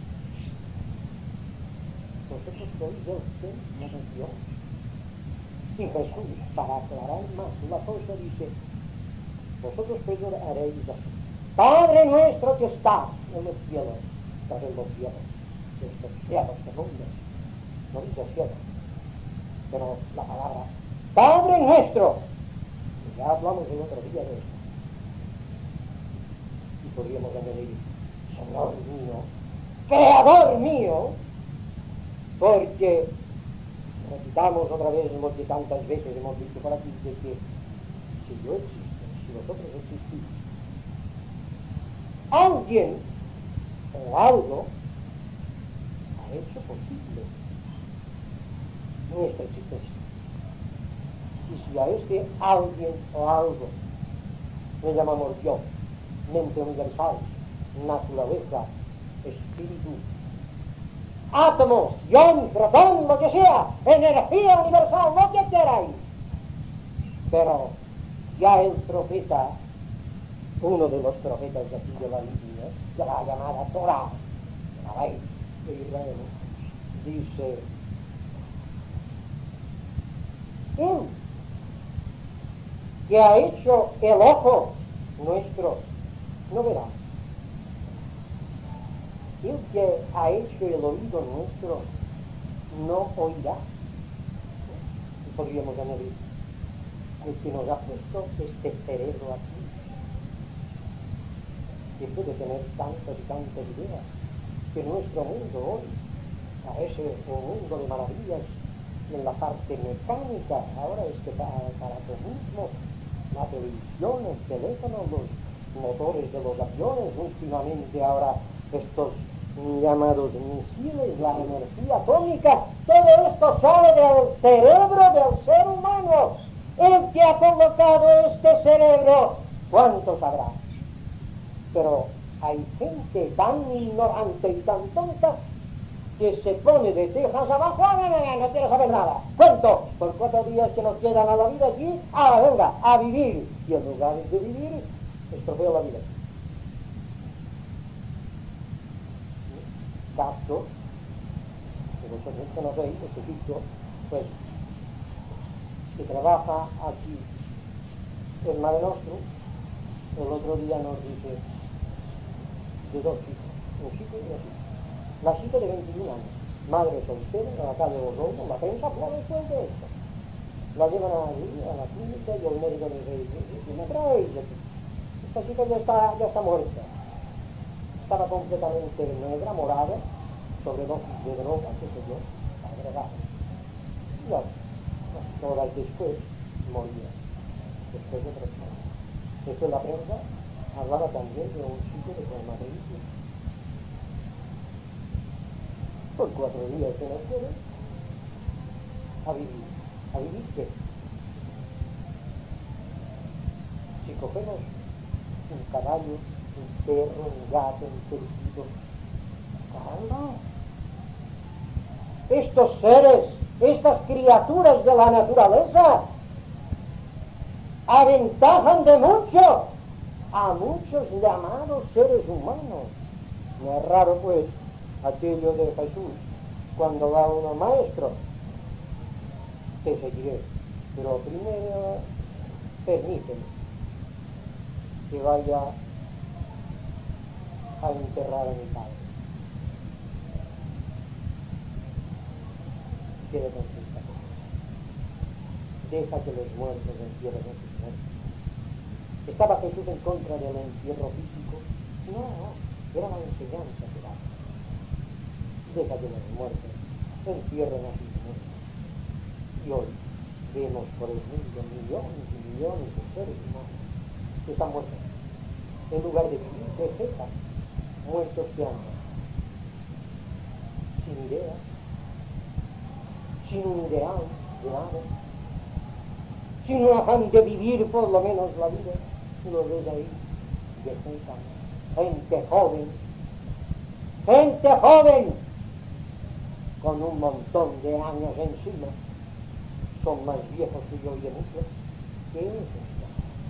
Vosotros sois el templo de Dios. Y Jesús, para aclarar más la cosa, dice: vosotros pues haréis así: Padre nuestro que estás en los cielos, estás en los cielos, estos cielos de mundo, no dice cielo, pero la palabra Padre nuestro, y ya hablamos el otro día de eso, y podríamos añadir Señor mío, Creador mío, porque repitamos otra vez lo que tantas veces hemos dicho por aquí, de que si yo existo, si vosotros existís, alguien o algo ha hecho posible nuestra existencia. Y si a este alguien o algo le llamamos Dios, mente universal, naturaleza, espíritu, átomos, ion, protón, lo que sea, energía universal, lo que queráis, pero ya el profeta uno de los profetas de aquí de la Biblia, de la llamada Torá, la ley de Israel, dice: Él que ha hecho el ojo nuestro no verá, el que ha hecho el oído nuestro no oirá. Y podríamos añadir: el que nos ha puesto este cerebro aquí, que puede tener tantas y tantas ideas, que nuestro mundo hoy parece un mundo de maravillas en la parte mecánica. Ahora este aparatomismo, la televisión, el teléfono, los motores de los aviones, últimamente ahora estos llamados misiles, la energía atómica, todo esto sale del cerebro del ser humano. El que ha colocado este cerebro, ¿cuántos habrá? Pero hay gente tan ignorante y tan tonta que se pone de tejas abajo: ¡ah, no, no, no, no quiero saber nada! ¿Cuánto? Por cuatro días que nos quedan a la vida aquí, ¡ah, venga, a vivir! Y en lugar de vivir, estropeo la vida. Gasto, que vosotros conocéis, este chico, pues, que trabaja aquí en Mare Nostrum, el otro día nos dice de dos chicos, un chico y una chica. La chica de veintiún años, madre soltera, en la calle Borrón, la prensa fue después de esto. La llevan allí, a la clínica, y el médico le dice: ¿qué me traéis aquí? Esta chica ya está, ya está muerta. Estaba completamente negra, morada, sobredosis de droga, qué sé yo, agregada. Y ya, unas horas después, moría, después de tres horas. Después la prensa hablaba también de un chico de Madrid. Por cuatro días que nos quedan, a vivir. ¿A vivir qué? Si cogemos un caballo, un perro, un gato, un periquito, ¡caramba! Estos seres, estas criaturas de la naturaleza, aventajan de mucho a muchos llamados seres humanos. No es raro, pues, aquello de Jesús, cuando va uno: maestro, te seguiré, pero primero permíteme que vaya a enterrar a mi padre. Quiere consultar. Deja que los muertos entierren a sus muertos. ¿Estaba Jesús en contra del entierro físico? No, no, era la enseñanza que daba. Deja que los muertos entierren a sus muertos. Y hoy vemos por el mundo millones y millones de seres humanos que están muertos. En lugar de vivir, vegetan, muertos que andan, sin idea, sin un ideal de nada, sin un afán de vivir por lo menos la vida. Y lo ves ahí, vegetan, gente joven, gente joven, con un montón de años encima, son más viejos que yo y de muchos. ¿Qué es esto?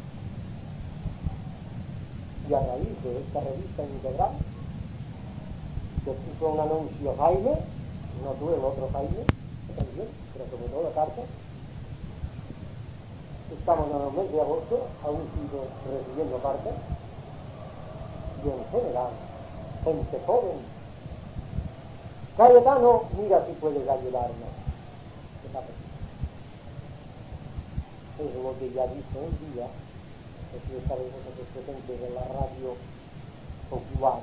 Y a raíz de esta revista integral, que puso un anuncio Jaime, no tú, el otro Jaime, también, pero sobre todo la carta, estamos en el mes de agosto, aún sigo recibiendo cartas, y en general, gente joven. Cayetano, mira si puedes ayudarme. Es lo que ya dije un día, que estáis vosotros presentes en la radio popular,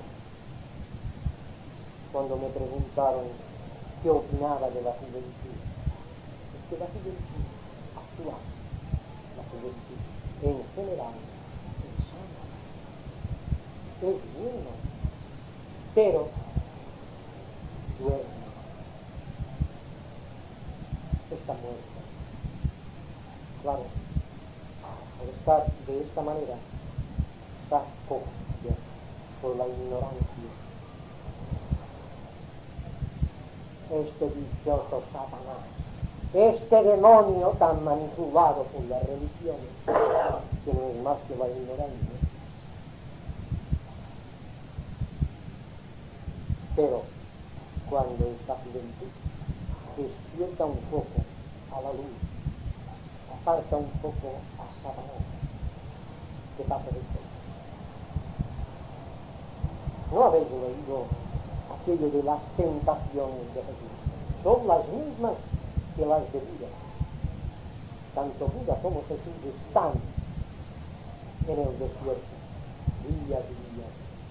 cuando me preguntaron qué opinaba de la juventud. Es que la juventud actual, la juventud en general, es sana, es buena, pero duerme, está muerta. Claro, al estar de esta manera, está cogida por la ignorancia. Este dichoso Satanás, este demonio tan manipulado por las religiones, que no es más que la ignorancia, Pero cuando esta juventud despierta un poco a la luz, aparta un poco a Satanás, ¿qué pasa después? ¿No habéis leído aquello de las tentaciones de Jesús? Son las mismas que las de Buda. Tanto Buda como Jesús están en el desierto, día a día.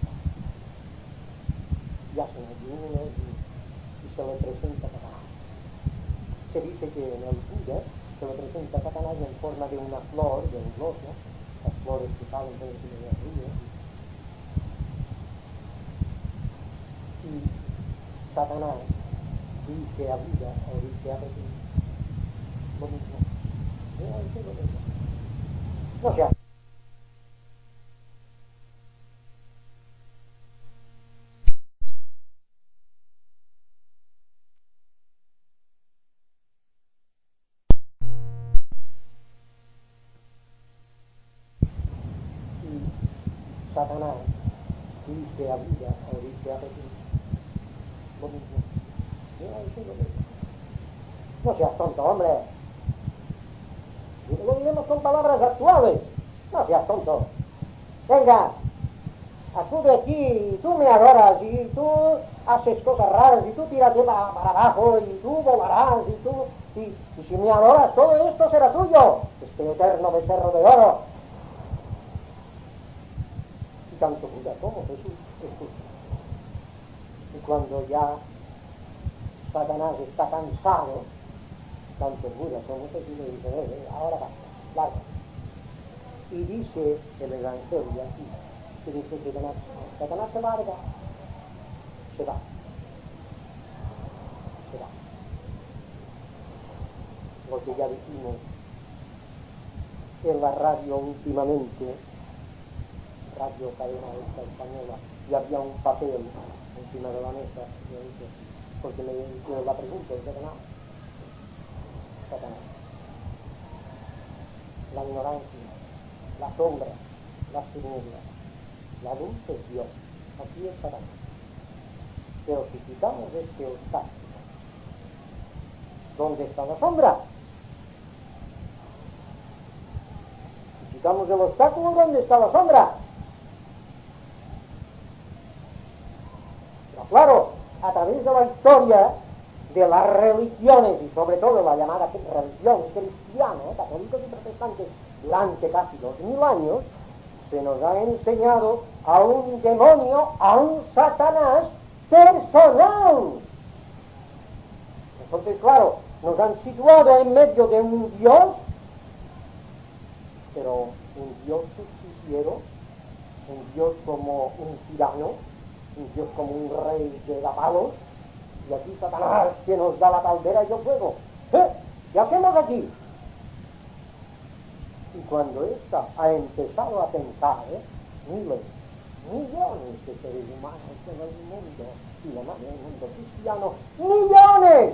Y hacen ayunos y, y se le presenta Satanás. Se dice que en el Buda se le presenta Satanás en forma de una flor, de un loto, las flores que salen por encima del río. Y Satanás dice a Buda o dice a Jesús lo mismo. No sea. Y Satanás dice a Buda o dice a Jesús lo mismo. No seas tonto, hombre. Y lo diremos con palabras actuales. No seas tonto. Venga, acude aquí, y tú me adoras, y tú haces cosas raras, y tú tírate para, para abajo, y tú volarás, y tú... Y, y si me adoras, todo esto será tuyo. Este eterno becerro de oro. Y tanto Buda como Jesús escucha. Y cuando ya Satanás está cansado, tanto Buda como Jesús le dice, eh, eh, ahora va, larga. Y dice el Evangelio aquí, que dice que Satanás, Satanás se larga, se va, se va. Lo que ya dijimos en la radio últimamente, radio cadena esta española, y había un papel encima de la mesa, y yo dije, porque me hicieron la pregunta de Satanás, Satanás, la ignorancia, la sombra, las tinieblas, la luz es Dios, aquí es Satanás. Pero si quitamos este obstáculo, ¿dónde está la sombra? Si quitamos el obstáculo, ¿dónde está la sombra? Pero claro, a través de la historia de las religiones, y sobre todo la llamada religión cristiana, católicos y protestantes, durante casi dos mil años, se nos ha enseñado a un demonio, a un Satanás personal. Entonces, claro, nos han situado en medio de un Dios, pero un Dios justiciero, un Dios como un tirano, un Dios como un rey de palos, y aquí Satanás que nos da la caldera y el fuego. ¿Eh? ¿Qué hacemos aquí? Y cuando ésta ha empezado a pensar, ¿eh? miles, millones de seres humanos en el mundo, y además en el mundo cristiano, millones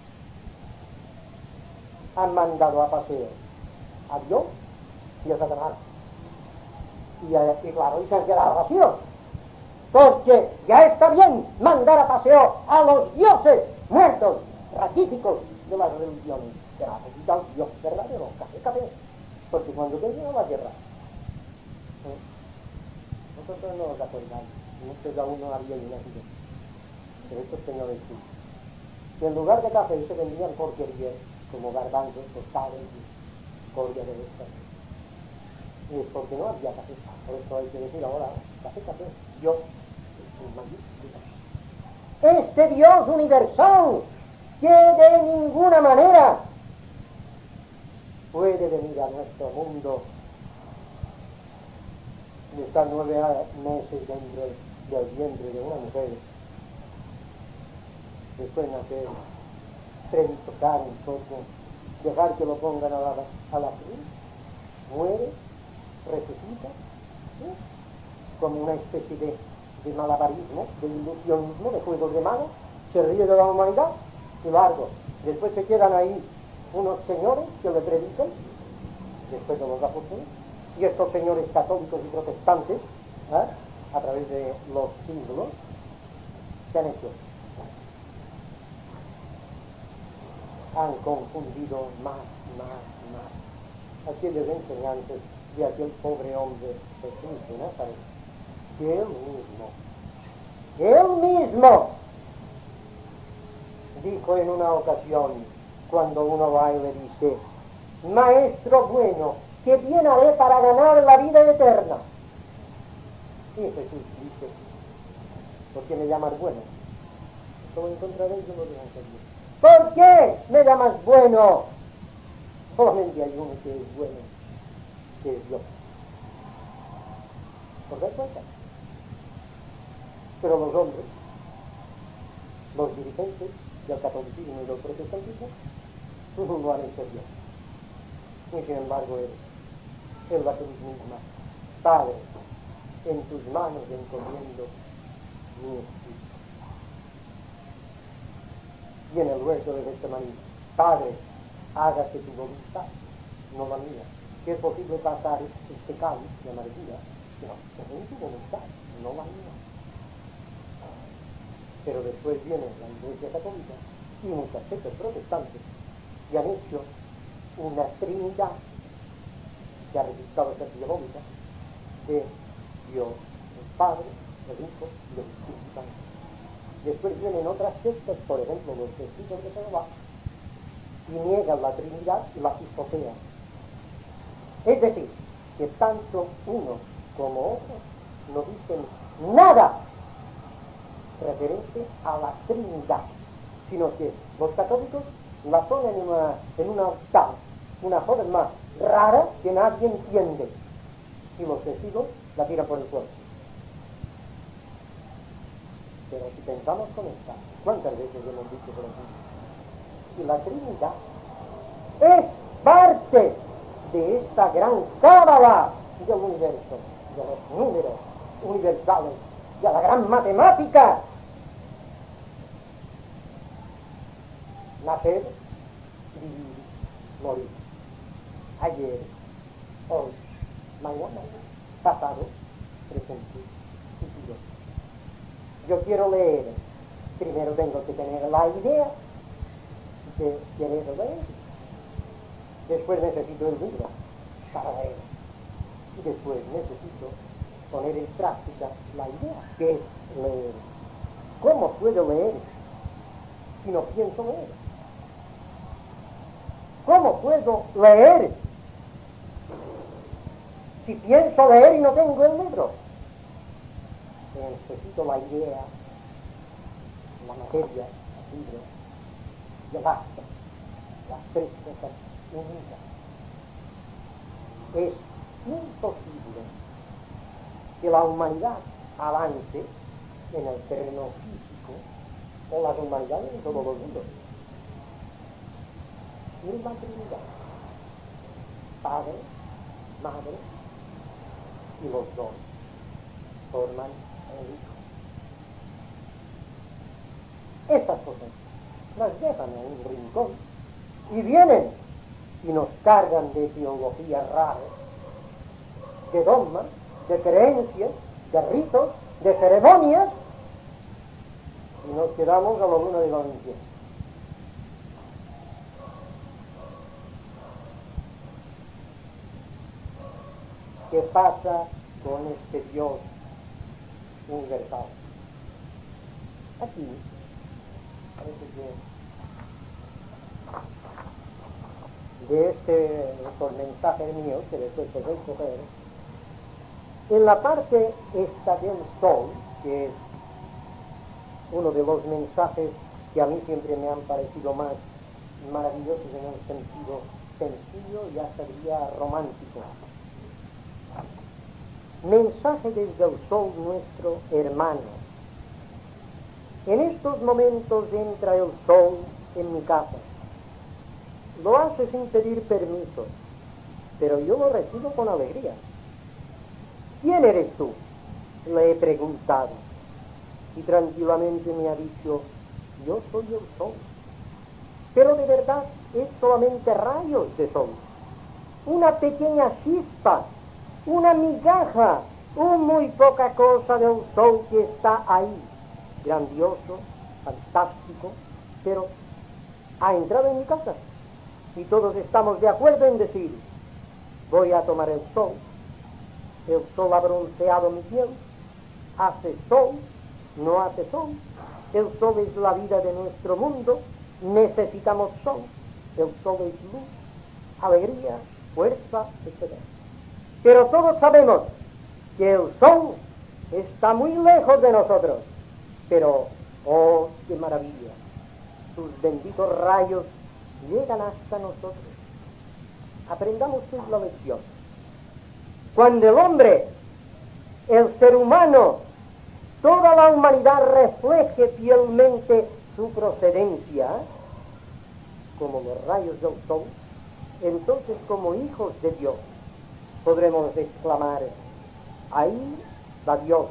han mandado a paseo a Dios y a Satanás. Y, y claro, y se han quedado vacíos. Porque ya está bien mandar a paseo a los dioses muertos, raquíticos de las religiones. Se necesita el Dios verdadero, café, café. Porque cuando termina la guerra, ¿eh? nosotros no nos acordamos, muchos aún no habían nacido, pero estos señores sí. Y en lugar de café se vendían porquerías como garbanzos, tostadas y cordia de esta. Y es porque no había café, por eso hay que decir ahora, café, café, Dios. Este Dios universal que de ninguna manera puede venir a nuestro mundo y estar nueve meses dentro del vientre de una mujer, después nacer, trenificar un poco, dejar que lo pongan a la, a la cruz, muere, resucita, ¿sí? Como una especie de de malabarismo, de ilusionismo, de juegos de mano, se ríe de la humanidad y largo. Después se quedan ahí unos señores que le predican, después de los apóstoles, y estos señores católicos y protestantes, ¿eh? a través de los siglos, ¿Qué han hecho? Han confundido más, más, más aquellas enseñanzas de aquel pobre hombre Jesús de Nazaret, que él mismo, él mismo dijo en una ocasión, cuando uno va y le dice: maestro bueno, ¿qué bien haré para ganar la vida eterna? Y Jesús dice: ¿por qué me llamas bueno? ¿Cómo encontraréis yo lo de Dios? ¿Por qué me llamas bueno? Solamente hay uno que es bueno, que es Dios. ¿Por dar cuenta? Pero los hombres, los dirigentes del catolicismo y del protestantismo, no han hecho Dios. Y sin embargo, él, él va a ser misma: Padre, en tus manos encomiendo mi espíritu. Y en el huerto de Getsemaní: Padre, hágase tu voluntad, no la mía. Que es posible pasar este cáliz de amargura, pero según tu voluntad, no la mía. Pero después viene la Iglesia Católica y muchas sectas protestantes y han hecho una trinidad que ha resultado ser diabólica de Dios, el Padre, el Hijo y el Espíritu Santo. Después vienen otras sectas, por ejemplo los testigos de Jehová, y niegan la Trinidad y la pisotean. Es decir, que tanto unos como otros no dicen nada referente a la Trinidad, sino que los católicos la ponen en una, en una octava, una forma rara que nadie entiende, y los testigos la tiran por el suelo. Pero si pensamos con esta, ¿cuántas veces hemos dicho por aquí? Y la Trinidad es parte de esta gran cábala del universo, de los números universales, de la gran matemática. Nacer, vivir, morir. Ayer, hoy, mañana, pasado, presente, futuro. Yo quiero leer, primero tengo que tener la idea de querer leer. Después necesito el libro para leer. Y después necesito poner en práctica la idea, que es leer. ¿Cómo puedo leer si no pienso leer? ¿Cómo puedo leer si pienso leer y no tengo el libro? Necesito la idea, la materia, el libro y el acto, las tres cosas unidas. Es imposible que la humanidad avance en el terreno físico o las humanidades en todos los mundos. Y la Trinidad, Padre, Madre y los dos forman el Hijo. Estas cosas las dejan en un rincón y vienen y nos cargan de teologías raras, de dogmas, de creencias, de ritos, de ceremonias, y nos quedamos a la luna de Valencia. ¿Qué pasa con este Dios universal? Aquí parece que de este por mensaje mío que después se va a escoger, en la parte esta del sol, que es uno de los mensajes que a mí siempre me han parecido más maravillosos en un sentido sencillo y hasta diría romántico. Mensaje desde el sol nuestro hermano. En estos momentos entra el sol en mi casa. Lo hace sin pedir permiso, pero yo lo recibo con alegría. ¿Quién eres tú?, le he preguntado, y tranquilamente me ha dicho: yo soy el sol. Pero de verdad es solamente rayos de sol, una pequeña chispa, una migaja, un muy poca cosa del sol que está ahí, grandioso, fantástico, pero ha entrado en mi casa y todos estamos de acuerdo en decir, voy a tomar el sol, el sol ha bronceado mi piel, hace sol, no hace sol, el sol es la vida de nuestro mundo, necesitamos sol, el sol es luz, alegría, fuerza, etcétera. Pero todos sabemos que el sol está muy lejos de nosotros, pero, oh, qué maravilla, sus benditos rayos llegan hasta nosotros. Aprendamos pues la lección. Cuando el hombre, el ser humano, toda la humanidad refleje fielmente su procedencia, como los rayos del sol, entonces como hijos de Dios podremos exclamar, ahí va Dios,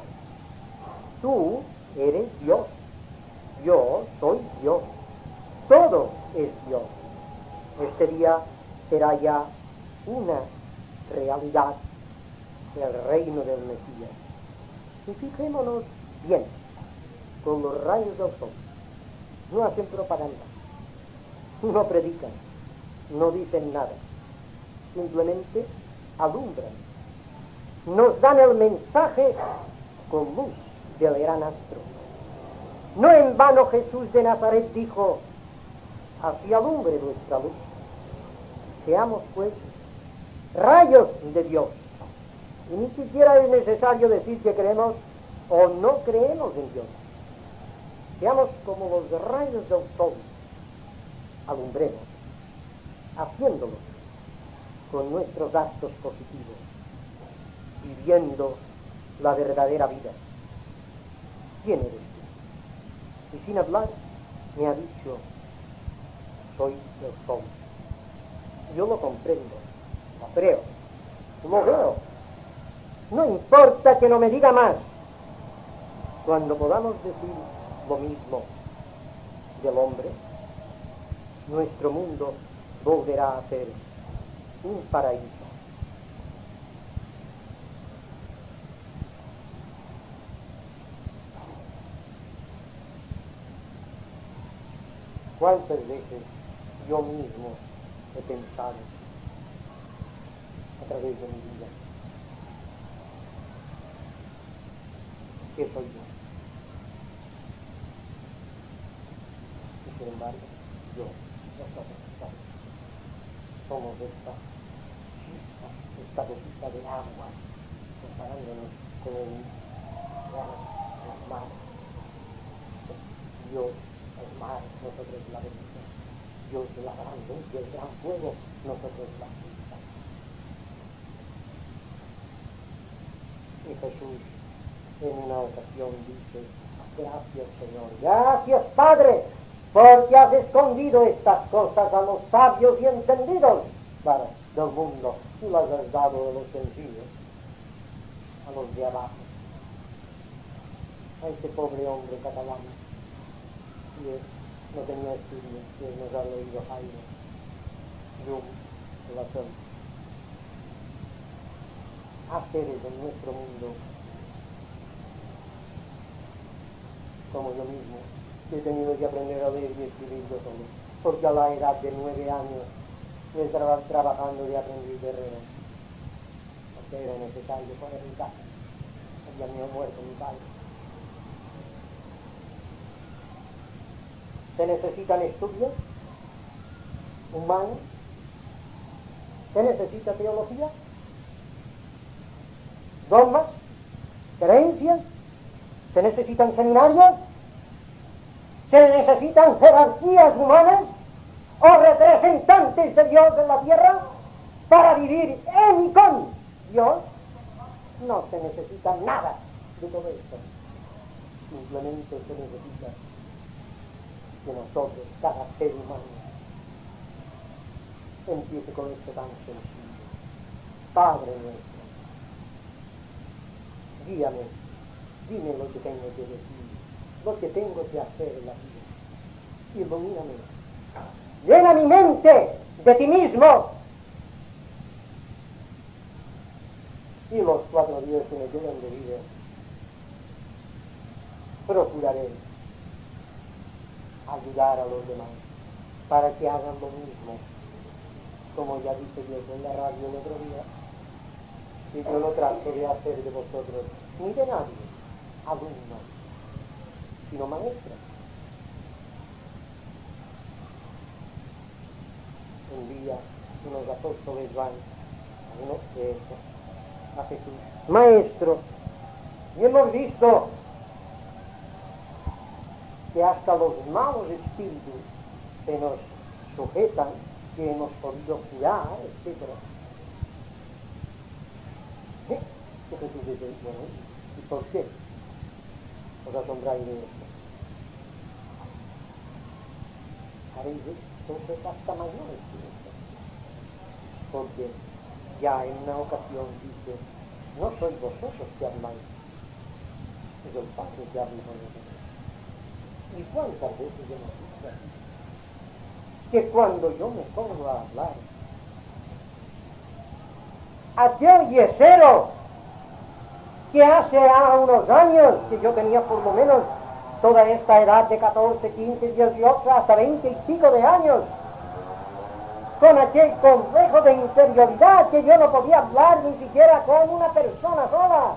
tú eres Dios, yo soy Dios, todo es Dios. Este día será ya una realidad del reino del Mesías. Y fijémonos bien con los rayos del sol. No hacen propaganda, no predican, no dicen nada, simplemente alumbran, nos dan el mensaje con luz del gran astro. No en vano Jesús de Nazaret dijo, así alumbre vuestra luz. Seamos pues rayos de Dios. Y ni siquiera es necesario decir que creemos o no creemos en Dios. Seamos como los rayos del sol. Alumbremos, haciéndolo con nuestros actos positivos, viviendo la verdadera vida. ¿Quién eres tú? Y sin hablar me ha dicho, soy el sol. Yo lo comprendo, lo creo, lo veo. No importa que no me diga más. Cuando podamos decir lo mismo del hombre, nuestro mundo volverá a ser un paraíso. ¿Cuántas veces yo mismo he pensado a través de mi vida? ¿Qué soy yo? Y sin embargo, yo, nosotros somos esta chispa, esta gotita de agua, comparándonos con el mar. Dios, el mar, nosotros la bendición. Dios, la gran luz y el gran fuego, nosotros la chispa. Y Jesús en una ocasión dice, gracias Señor, gracias Padre, porque has escondido estas cosas a los sabios y entendidos para del mundo y las has dado a los sencillos, a los de abajo. A este pobre hombre catalán que no tenía estudios, que nos ha leído Jaime, Jung, la Sol. Haz seres en nuestro mundo como yo mismo, que he tenido que aprender a leer y escribir yo solo, porque a la edad de nueve años yo estaba trabajando de aprendiz de herrero, porque era necesario poner mi casa, había muerto mi padre. Se necesitan estudios humanos, se necesita teología, dogmas, creencias, se necesitan seminarios, se necesitan jerarquías humanas o representantes de Dios en la tierra para vivir en y con Dios. No se necesita nada de todo esto. Simplemente se necesita que nosotros, cada ser humano, empiece con esto tan sencillo. Padre nuestro, guíame, dime lo que tengo que decir, lo que tengo que hacer en la vida. Ilumíname. Llena mi mente de ti mismo. Y los cuatro días que me quedan de vida, procuraré ayudar a los demás para que hagan lo mismo, como ya dije yo en la radio el otro día. Y yo no trato de hacer de vosotros, ni de nadie, alumnos, sino maestros. Un día unos apóstoles van a uno de estos, a Jesús: Maestro, y hemos visto que hasta los malos espíritus se nos sujetan, que hemos podido curar, etcétera. ¿Eh? ¿Qué Jesús dice? Bueno, ¿y por qué os asombráis de esto? Haréis entonces hasta mayores que esto. Porque ya en una ocasión dice: no sois vosotros que habláis, es el Padre que habla con vosotros. ¿Y cuántas veces hemos visto aquí que cuando yo me pongo a hablar, aquel yesero que hace a unos años, que yo tenía por lo menos toda esta edad de catorce, quince, dieciocho, hasta veinte y pico de años, con aquel complejo de inferioridad que yo no podía hablar ni siquiera con una persona sola,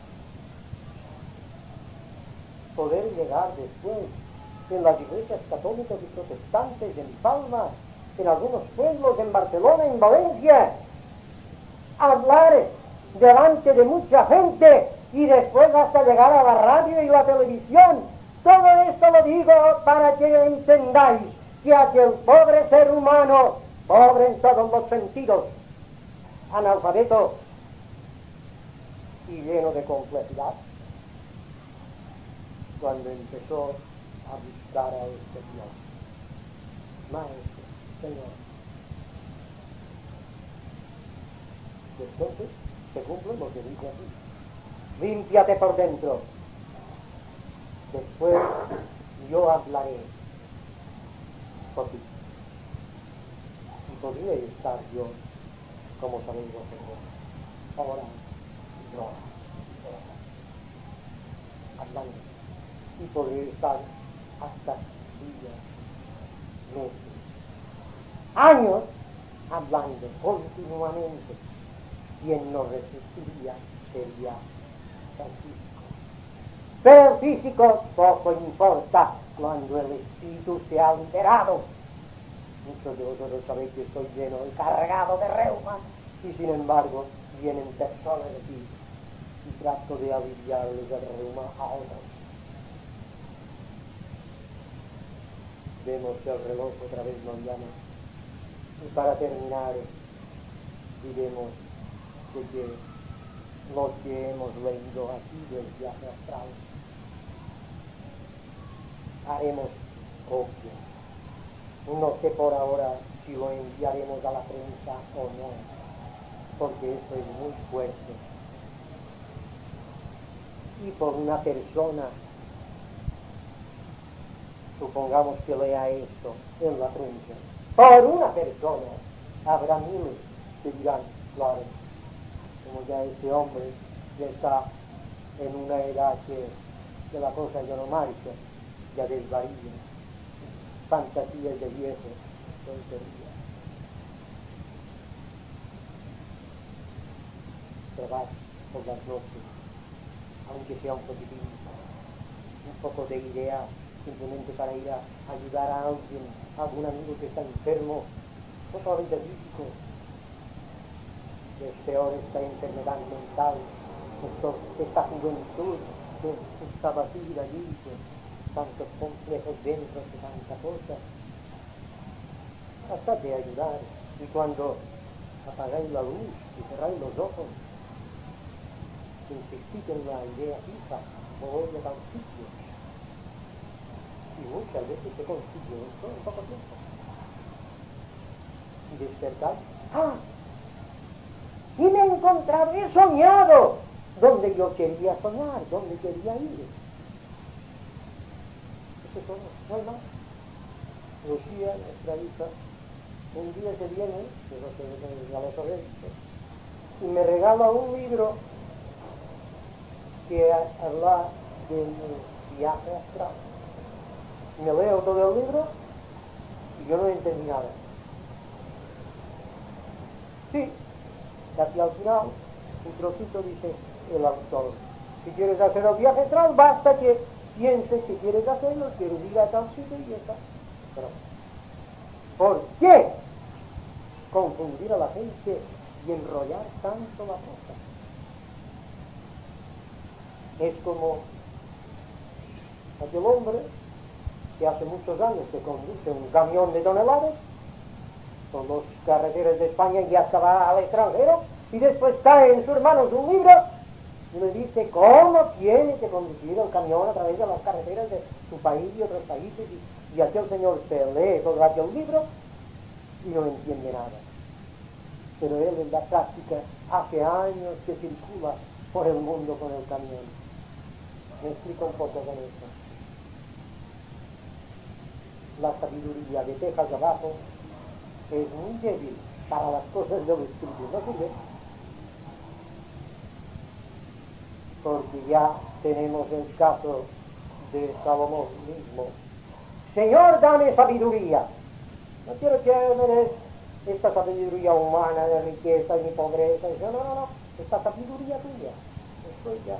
poder llegar después en las iglesias católicas y protestantes, en Palma, en algunos pueblos, en Barcelona, en Valencia, hablar delante de mucha gente y después hasta llegar a la radio y la televisión. Todo esto lo digo para que entendáis que aquel pobre ser humano, pobre en todos los sentidos, analfabeto y lleno de complejidad, cuando empezó a buscar a este Dios: Maestro, Señor, entonces se cumple lo que dice aquí: límpiate por dentro, después yo hablaré por ti. Y podría estar yo, como sabéis vosotros, ahora, no, hablando, y podría estar hasta días, meses, años hablando continuamente. Quien no resistiría sería el físico. Pero el físico poco importa cuando el espíritu se ha alterado. Muchos de vosotros sabéis que estoy lleno y cargado de reuma, y sin embargo vienen personas aquí y trato de aliviarles el reuma a otros. Vemos que el reloj otra vez nos llama, y para terminar diremos de que lo que hemos leído aquí del viaje astral haremos copia. No sé por ahora si lo enviaremos a la prensa o no, porque esto es muy fuerte. Y por una persona, supongamos que lea esto en la prensa, por una persona habrá miles que dirán: claro, como ya este hombre ya está en una edad que, que la cosa ya no marcha, ya desvaría, fantasías de viejo, tonterías. Trabajo por las noches, aunque sea un poquitín, un poco de idea, simplemente para ir a ayudar a alguien, a algún amigo que está enfermo, no solamente físico, es peor esta enfermedad mental, esto, esta juventud que está batida allí, con tantos complejos dentro de tanta cosa. Tratad de ayudar, y cuando apagáis la luz y cerráis los ojos, insistid en la idea fija, o voy a tal sitio. Y muchas veces se consigue esto en poco tiempo. Y despertar, ¡ah! Y me he encontrado, he soñado donde yo quería soñar, donde quería ir. Eso es todo, no hay más. Lucía, nuestra hija, un día se viene, que no sé, ya lo sabéis, y me regala un libro que habla del viaje astral. Me leo todo el libro y yo no entendí nada. Sí, casi al final, un trocito dice el autor: si quieres hacer el viaje astral, basta que pienses que quieres hacerlo, quieres ir a tal sitio y ya está. Pero, ¿por qué confundir a la gente y enrollar tanto la cosa? Es como aquel hombre que hace muchos años que conduce un camión de toneladas por las carreteras de España y hasta va al extranjero, y después cae en sus manos un libro y le dice cómo tiene que conducir el camión a través de las carreteras de su país y otros países, y, y aquel señor se lee todo aquel libro y no entiende nada. Pero él en la práctica hace años que circula por el mundo con el camión. Me explico un poco con esto. La sabiduría de tejas abajo es muy débil para las cosas del espíritu, ¿no sirve? Porque ya tenemos el caso de Salomón mismo. Señor, dame sabiduría. No quiero que me des esta sabiduría humana de riqueza y pobreza. No, no, no, esta sabiduría tuya. Esto ya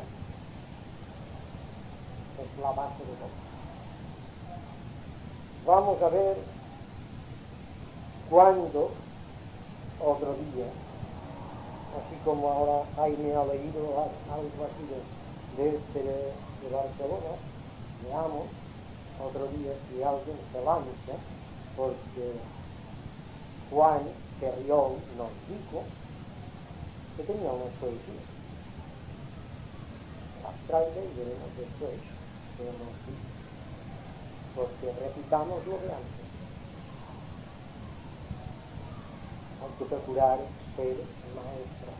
es la base de todo. Vamos a ver cuándo, otro día, así como ahora Jaime ha leído algo así de, de, de, de Barcelona, veamos otro día si alguien se lanza, porque Juan Carrión nos dijo que tenía una poesía. Las traiga y veremos después que nos dice, porque repitamos lo de antes. Hay que procurar ser maestro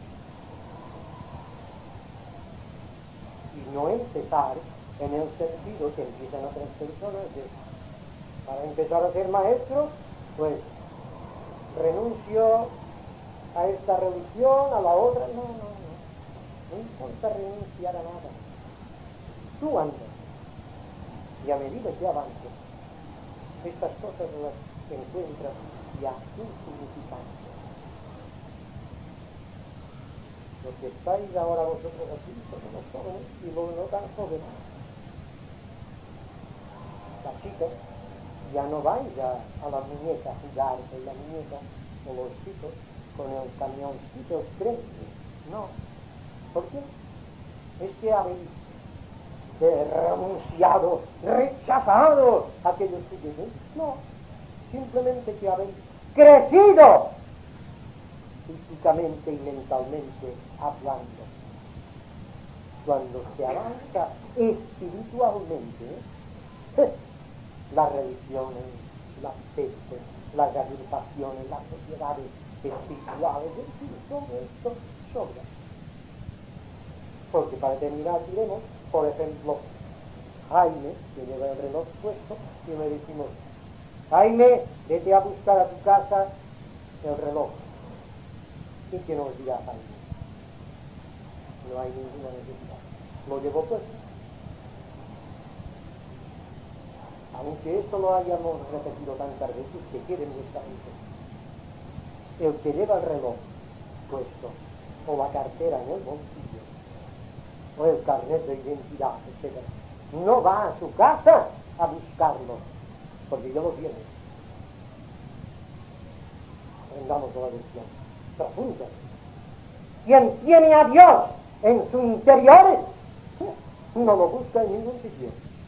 y no empezar en el sentido que empiezan otras personas de, para empezar a ser maestro, pues renuncio a esta religión, a la otra. No, no, no, no importa renunciar a nada. Tú andas, y a medida que avances, estas cosas las encuentras ya insignificantes. Lo que estáis ahora vosotros aquí son unos jóvenes y luego no tan jóvenes. Las chicas ya no vais a, a la muñeca a jugar con la muñeca o los chicos con el camioncito crece. No. ¿Por qué? Es que habéis renunciado, rechazado aquellos sitios. No. Simplemente que habéis crecido físicamente y mentalmente hablando. Cuando se avanza espiritualmente, ¿eh? Las religiones, las sectas, las agrupaciones, las sociedades espirituales, en fin, todo esto sobra. Porque para terminar diremos, por ejemplo, Jaime, que lleva el reloj puesto, y le decimos: Jaime, vete a buscar a tu casa el reloj. ¿Y qué nos dirá Jaime? No hay ninguna necesidad. Lo llevó puesto. Aunque esto lo hayamos repetido tantas veces, que quede en nuestra mente. El que lleva el reloj puesto, o la cartera en el bolsillo, o el carnet de identidad, etcétera, no va a su casa a buscarlo, porque ya lo tiene. Aprendamos la lección profunda. Quien tiene a Dios en su interior no lo busca en ningún sitio.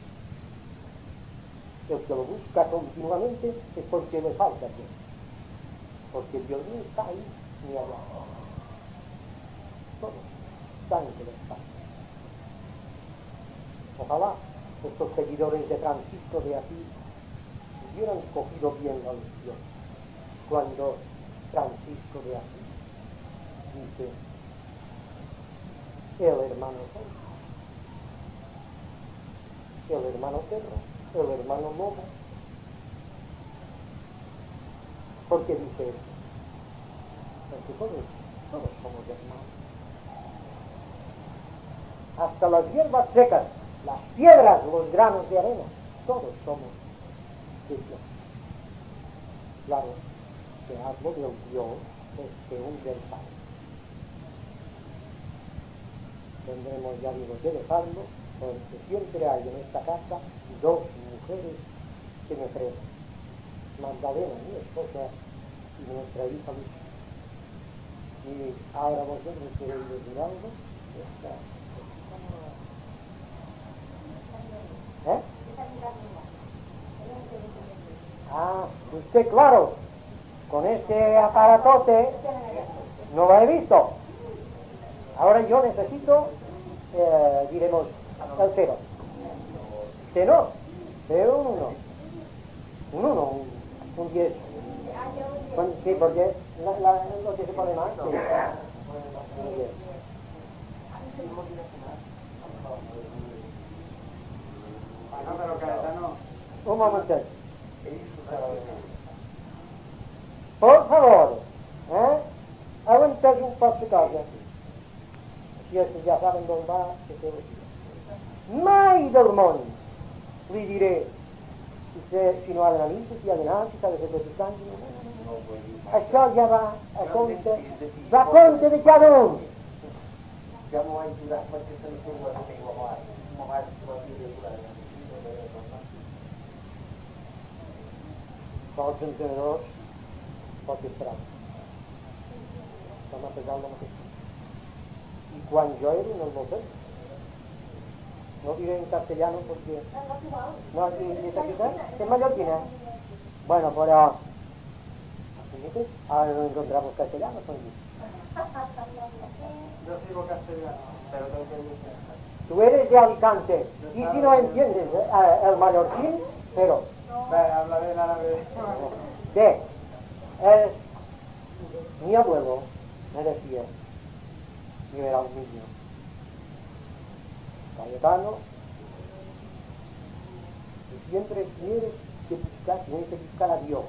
El que lo busca continuamente es porque le falta Dios, porque Dios no está ahí ni allá. Todo tanto le falta. Ojalá estos seguidores de Francisco de Asís hubieran cogido bien la lección cuando Francisco de Asís dice: el hermano Santo, el hermano Pedro, el hermano Lobo. ¿Por qué dice esto? Porque todos, todos somos hermanos. Hasta las hierbas secas las piedras, los granos de arena, todos somos de Dios. Claro, que hablo del Dios este universal. Tendremos, ya digo, que dejarlo, porque siempre hay en esta casa dos mujeres que me frenan. Magdalena, mi esposa, y nuestra hija Luisa. Y ahora vosotros queréis decir algo. ¿Eh? Ah, usted, claro, con este aparatote no lo he visto. Ahora yo necesito, eh, diremos, el cero. Usted no, pero un uno. Un uno, un, un diez. Sí, porque la, la, lo que se pone más. Sí. Un diez. Un momento. Por favor, ¿eh? Aguantar un paso de casa. Si estos ya saben dónde va, que se retira. Mai del món, li diré, si, si no ha d'anar a missa, si ha d'anar, si s'ha de fer tot el canvi, no, no, no, no. Això ja va a compte, va a compte de cada un. Ja m'ho ha ajudat perquè se li surt la teva mare, ma mare se va dir de Tots entenedors, pot esperar. Vam a pesar el mateix. Y cuando yo era en el motel, no diré en castellano porque no aquí es mallorquina. Bueno, pero ahora no encontramos castellano con mí. Yo sigo castellano, pero tengo que decir. Tú eres de Alicante y si no entiendes eh, el mallorquín, pero hablaré en árabe. ¿qué? Es mi abuelo me decía. Yo era un niño Cayetano y siempre tienes que buscar, tienes que buscar a Dios,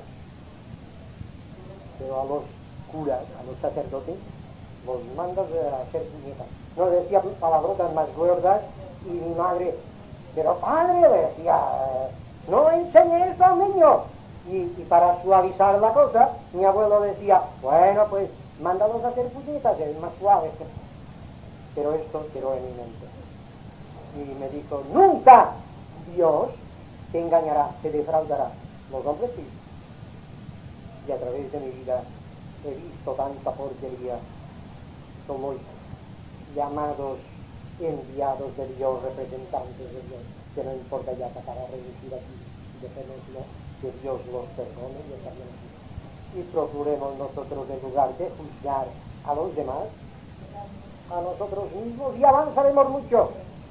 pero a los curas, a los sacerdotes los mandas a hacer puñetas. No decía palabrotas más gordas y mi madre, pero padre, decía, no enseñe eso al niño. Y, y para suavizar la cosa, mi abuelo decía, bueno, pues mándalos a hacer puñetas, es más suave. Pero esto quedó en mi mente. Y me dijo, nunca Dios te engañará, te defraudará. Los hombres sí. Y a través de mi vida he visto tanta porquería. Son los llamados enviados de Dios, representantes de Dios, que no importa ya para reducir aquí y dejarnos, que Dios los perdone y dejarnos aquí. Y procuremos nosotros, en lugar de juzgar a los demás, a nosotros mismos y avanzaremos mucho.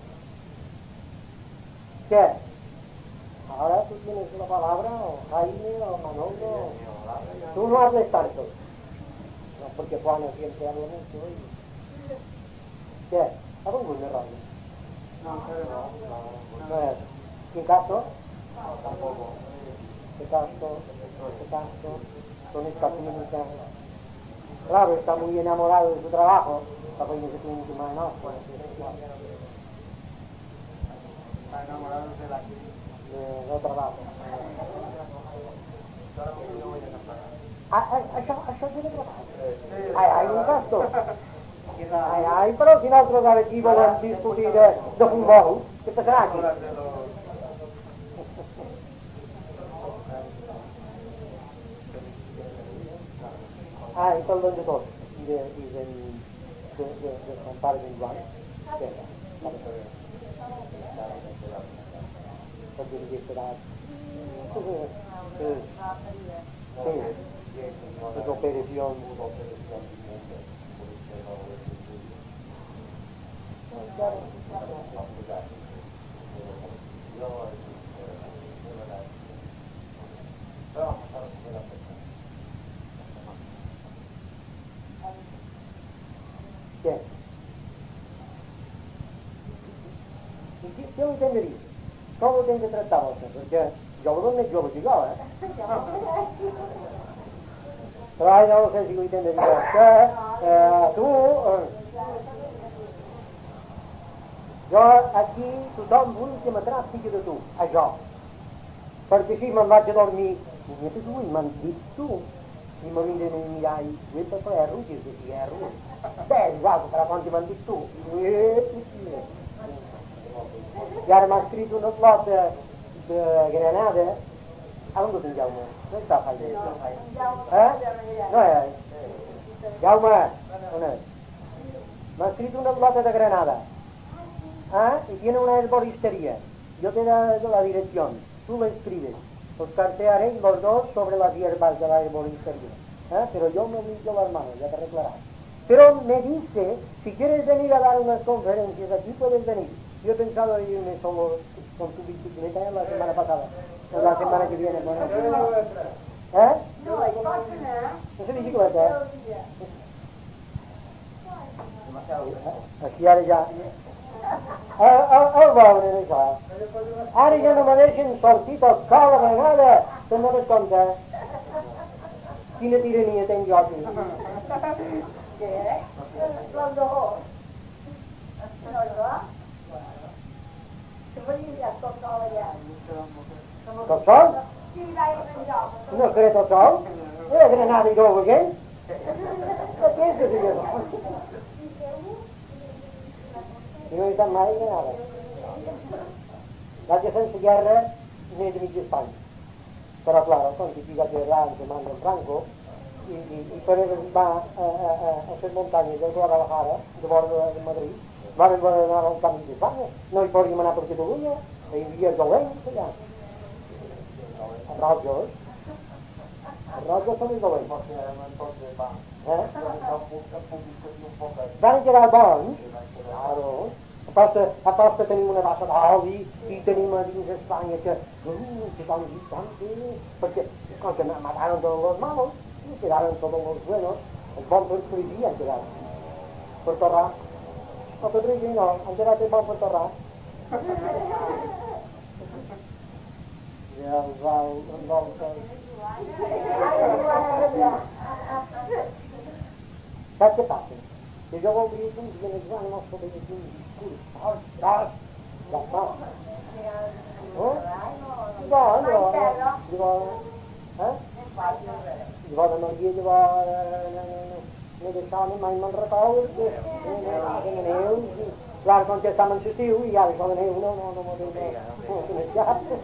¿Qué? Ahora tú tienes una palabra, o Jaime, o Manolo, tú no hables tanto. No, porque Juan siempre habla mucho. Y... ¿Qué? ¿A dónde me radio? No, pero no. No es. ¿Qué caso? Tampoco. ¿Qué caso? ¿Qué caso? Con esta clínica. Claro, está muy enamorado de su trabajo. Está poniendo su clínica más no, pues, Está enamorado de la clínica. de trabajo. Això, això és de treball. Ai, ai, un gasto. Ai, ai, però si nosaltres ara aquí volem discutir de, de futbol, què passarà aquí? Ah, i parlem de tot. I de, i de, de, de, de son pare d'en Joan. Perquè li serà... Sí, les operacions... ¿Qué? ¿Qué ho entenderia? Com ho tens de tractar vostè? Perquè jo ho més jove que jo, eh? Però ara no sé si ho entenderia. Que eh, tu... Eh, Jo aquí tothom vull que me tracti de tu, a jo. Perquè així me'n vaig a dormir, i tu i m'han dit tu, i me vindrem a mirar i tu ets per erro, que és de si erro. Bé, igual, per a quan m'han dit tu. I ara m'ha escrit una flota de Granada. A on ho tinc, Jaume? No està falla. Eh? No és? Jaume, on és? M'ha escrit una flota de Granada. Ah, y tiene una herboristería. Yo te doy la dirección. Tú le escribes. Os cartearé los dos sobre las hierbas de la herboristería. ¿Eh? Pero yo me limpio las manos, ya te arreglarás. Pero me dice, si quieres venir a dar unas conferencias aquí, puedes venir. Yo he pensado irme solo con tu bicicleta la semana pasada. O la semana que viene. Bueno. ¿Eh? No, es bicicleta. ¿Es bicicleta? Així ara ja... El veure d'això. Ara ja no me deixen sortir tot sol a vegada. Te'n dones compte? Quina tirania tenc jo aquí. Què? L'hem de bo. No, no? Que venia tot sol allà. Tot sol? Sí, vaig enlloc. No es cree tot sol? Eh, Granada i Dover, què? Què és això? I no he estat mai a Granada. Vaig a sense guerra més de mig Espanya. Però, clar, quan hi vaig arribar en comanda en Franco, i, i, i per arribar a, a, a, a les muntanyes de Guadalajara, de vora de Madrid, vam anar al camp d'Espanya. No hi podíem anar per Catalunya, hi havia dolents allà. A Rojos. A Rojos són els dolents. Eh? Van quedar bons. Claro. Aposta, aposta tenim una bassa d'oli i tenim a dins d'Espanya que uh, que van dir tant, sí, perquè com que mataron todos los malos y quedaron todos los buenos, els bons per policía han quedat per torrar. No, per policía no, han quedat els bons per torrar. I els bons... Saps què passa? Que jo voldria que uns dies van no saber aquí un discurs fort, fort, de fort. Eh? Llavors, llavors, llavors, eh? Llavors, Maria, llavors, no deixava mai me'n recordo, que no neu, clar, quan ja estàvem en l'estiu, i ara això de neu, no, no, no, no, no, no, no,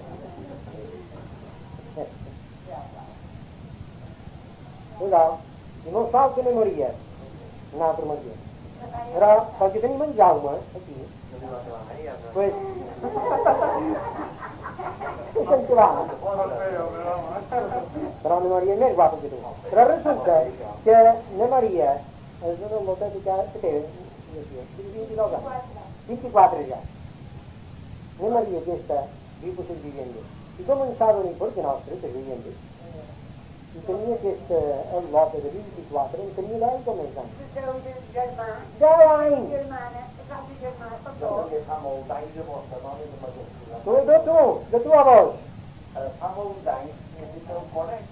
no, i no falta memoria. Una altra Maria. Però, pel que tenim en Jaume, aquí, pues... Deixa'm que va. Però la Maria és més guapa que tu. Però resulta que la Maria és una lotètica que té vint-i-dos anys. vint-i-quatre ja. La Maria aquesta viu per les vivendes. I començava a venir per que nostre, les vivendes, i tenia aquesta lota de vint-i-quatre, en tenia deu o més anys. Deu anys! Jo també fa molts anys de vostra dona de major. Tu, de tu, de tu a vos. Fa molts anys que sí que el conec.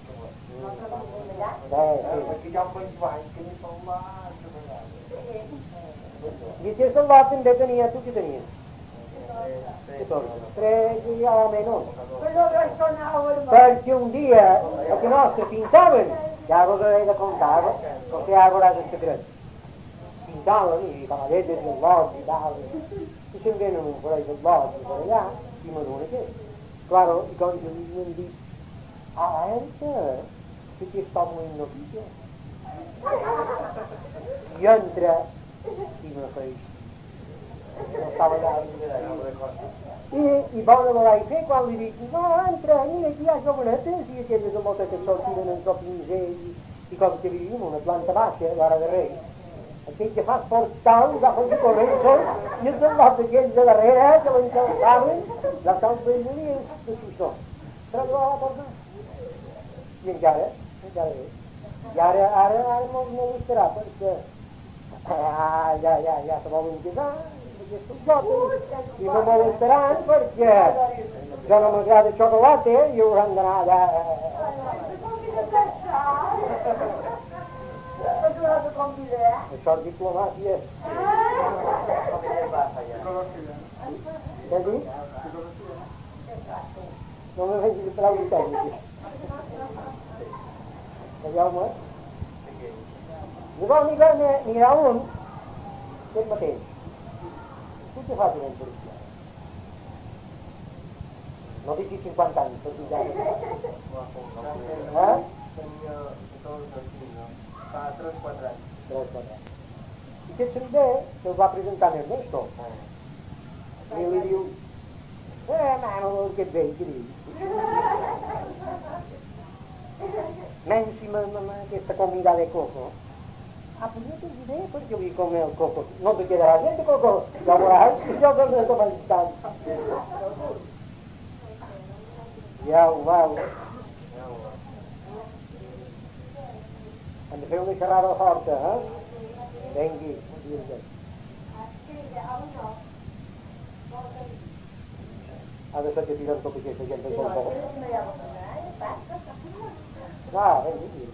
Perquè jo em vaig anys que m'hi parlat de vegades. I aquesta lota també tenia, tu què tenies? Tres i home, no. Perquè un dia els nostres pintaven, ja vos he de contar, perquè ja veuràs el secret. Pintaven i cavaletes i lots i tal, i se'n venen un parell de lots per allà, i m'adona què. Claro, i quan jo li hem dit, alerta, que aquí està molt notícia. I entra, i me feix. No estava allà i, i bona me vaig fer quan li dic no, entra, mira, aquí hi ha jovenetes i aquelles motes que sortiren en el pinzell i, i com que vivim una planta baixa, l'ara de rei aquell que fa portal i va fer corrents i els enlots aquells de darrere que l'encalçaven la tal veïna i els de Susó però no va tornar i encara, encara bé i ara, ara, ara no molestarà perquè ah, ja, ja, ja se volen quedar i no molestaran perquè jo no m'agrada xocolata i hauran d'anar allà això és diplomàcia Com li passa ja? Senti? Non mi fai per la vita. Vediamo, eh? Ricordi che ne era un del Matteo. Tutti fatti nel polizia. Non dici cinquanta anni, per dire. Eh? Fa tre quattro anni. tre quattro anni. Che c'è l'idea? Se lo va a presentare nel mesto. E io gli dico, eh ma non che bei, che devi. Ma insieme a questa comunità del coco, ha preso l'idea perché io vi come il coco. Non ti chiede la gente coco, lavorare, io non lo sto facendo. Ja, wow. En de veel is er al hard, hè? Denk ik. Adesso ti tiro un po' perché sei gente con poco. No, vedi.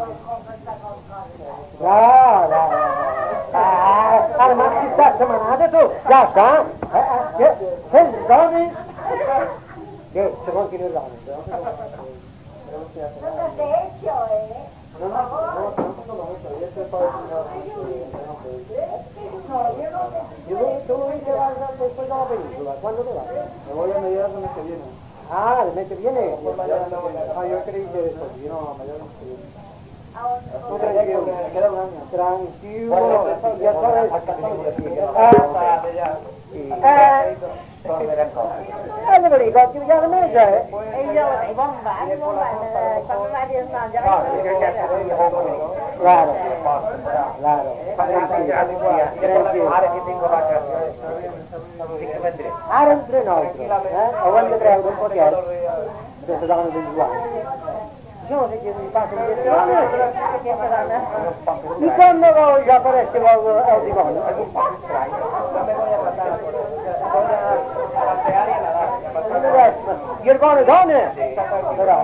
No, no. Ah, ma ci sta settimana tu? Già sta? Senti, donne? Che, se continueranno. Io sono in Gerarda después de la película. ¿Cuándo te vas? Me voy a mediados del mes que viene. Ah, el mes que viene. Ah, yo creí que después, yo no, a mediados del mes que viene. Tú tranquilo, Me queda un año. tranquilo, ya sabes. Eh, allora dico, ti chiama me già, eh? E io non va, non va, quando vai a mangiare. Claro, claro, tranquilo, tranquilo. Are entre noi, eh? O quando credo un po' chiaro, adesso davano del guai. Diciamo che mi passa in direzione, di quando voi già fareste al divano? You're going to go there? Però.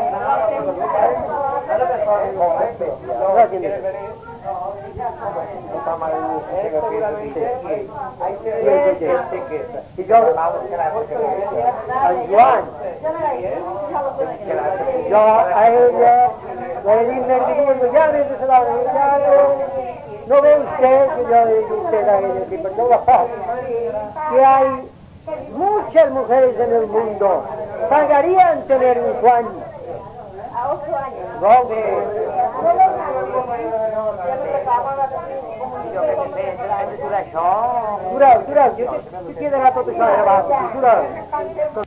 Yo a ella le di veinticinque anni se la no ve usted que yo le digo usted a ella que no va a pasar que hay muchas mujeres en el mundo pagarían tener un sueño. A ocho años. No, Durau, durau, ti chiederà tutto ciò eravate, durau.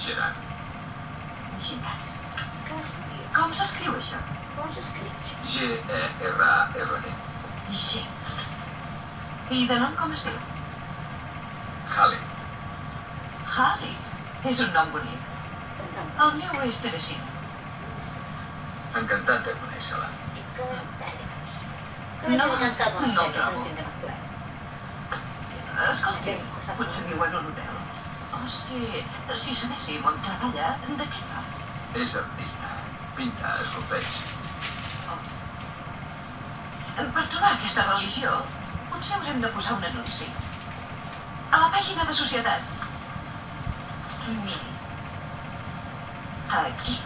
Gerard. Gerard? Què es diu? Com s'escriu això? Com s'escriu això? G E R A R D. G. I de nom com es diu? Halley. Halley. És un nom bonic. El meu és Teresina. Encantat de conèixer-la. I què tècnics? No, No, encantat de no no trobo. trobo. Escolti, potser viu en un hotel. O si, si sabéssim on treballa, de què fa? És artista. Pinta, esculpeix. Per trobar aquesta religió, potser haurem de posar un anunci. A la pàgina de societat. Miri. Aquí.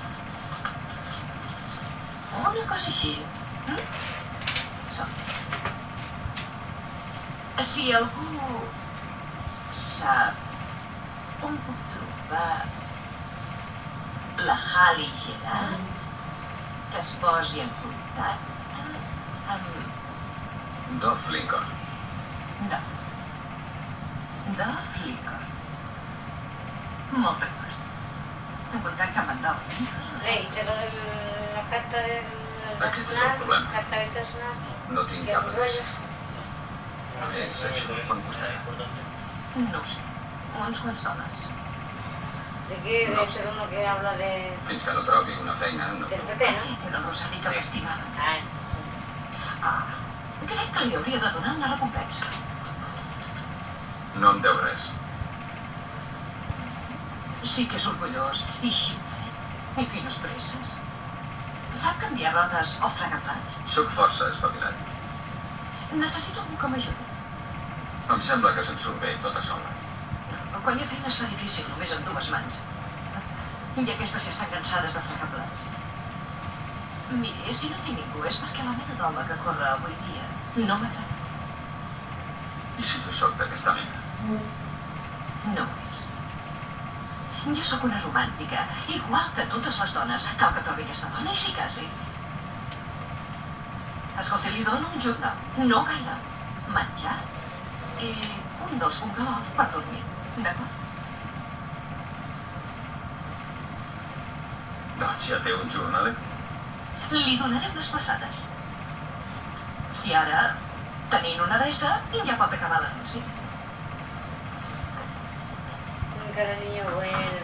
Una cosa així. Mm? Som. Si algú sap on puc trobar la Halley Gerard, que es posi en contacte amb... Dov Lincoln. No. Dov Lincoln. Molta cosa. En contacte amb en Dov Lincoln. Rei, però la carta del Aquest és el problema. la carta del personal. No tinc cap adreça. És això, quan costarà? No ho sé. Uns quants dòlars. ¿De qué? Debe ser uno que habla de... Fins que no trobi una feina, no. del P P, no? Era el Rosari que m'estimava. Ah, Ah, crec que li hauria de donar una recompensa. No em deu res. Sí que és orgullós i ximple. I quines presses. Sap canviar rodes o fregar plats? Soc força espavilat. Necessito algú que m'ajudi. Em sembla que se'n surt bé tota sola. Quan hi ha feina es fa difícil, només amb dues mans. I aquestes ja estan cansades de fregar plats. Miri, si no tinc ningú és perquè la mena d'home que corre avui dia no m'agrada. I si jo sóc d'aquesta mena? No ho és. Jo sóc una romàntica, igual que totes les dones. Cal que trobi aquesta dona i s'hi casi. Escolti, li dono un jornal, no gaire. Menjar i un dels bungalows per dormir. D'acord? Doncs ja té un jornalet. Li donaré unes passades. I ara, tenint una adreça, ja pot acabar l'anunci. un cariño bueno.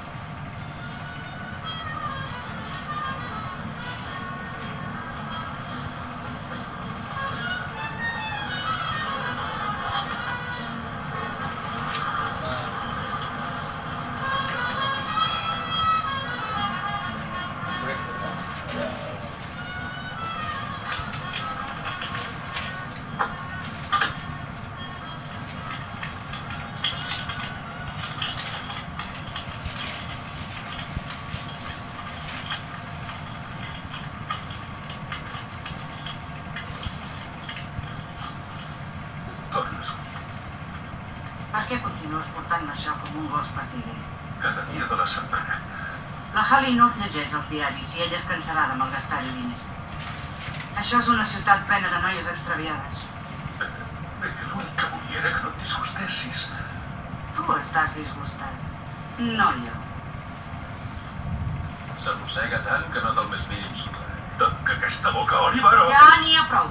Tornes. Per què continues portant això com un gos patiner? Cada dia de la setmana. La Halley no els llegeix als diaris i ella es cansarà de malgastar-hi diners. Això és una ciutat plena de noies extraviades. L'únic que volia era que no et disgustessis. Tu estàs disgustat, no jo. S'arrossega tant que no té el més mínim sucre. Tanca aquesta boca, Oliver! Ja n'hi ha prou.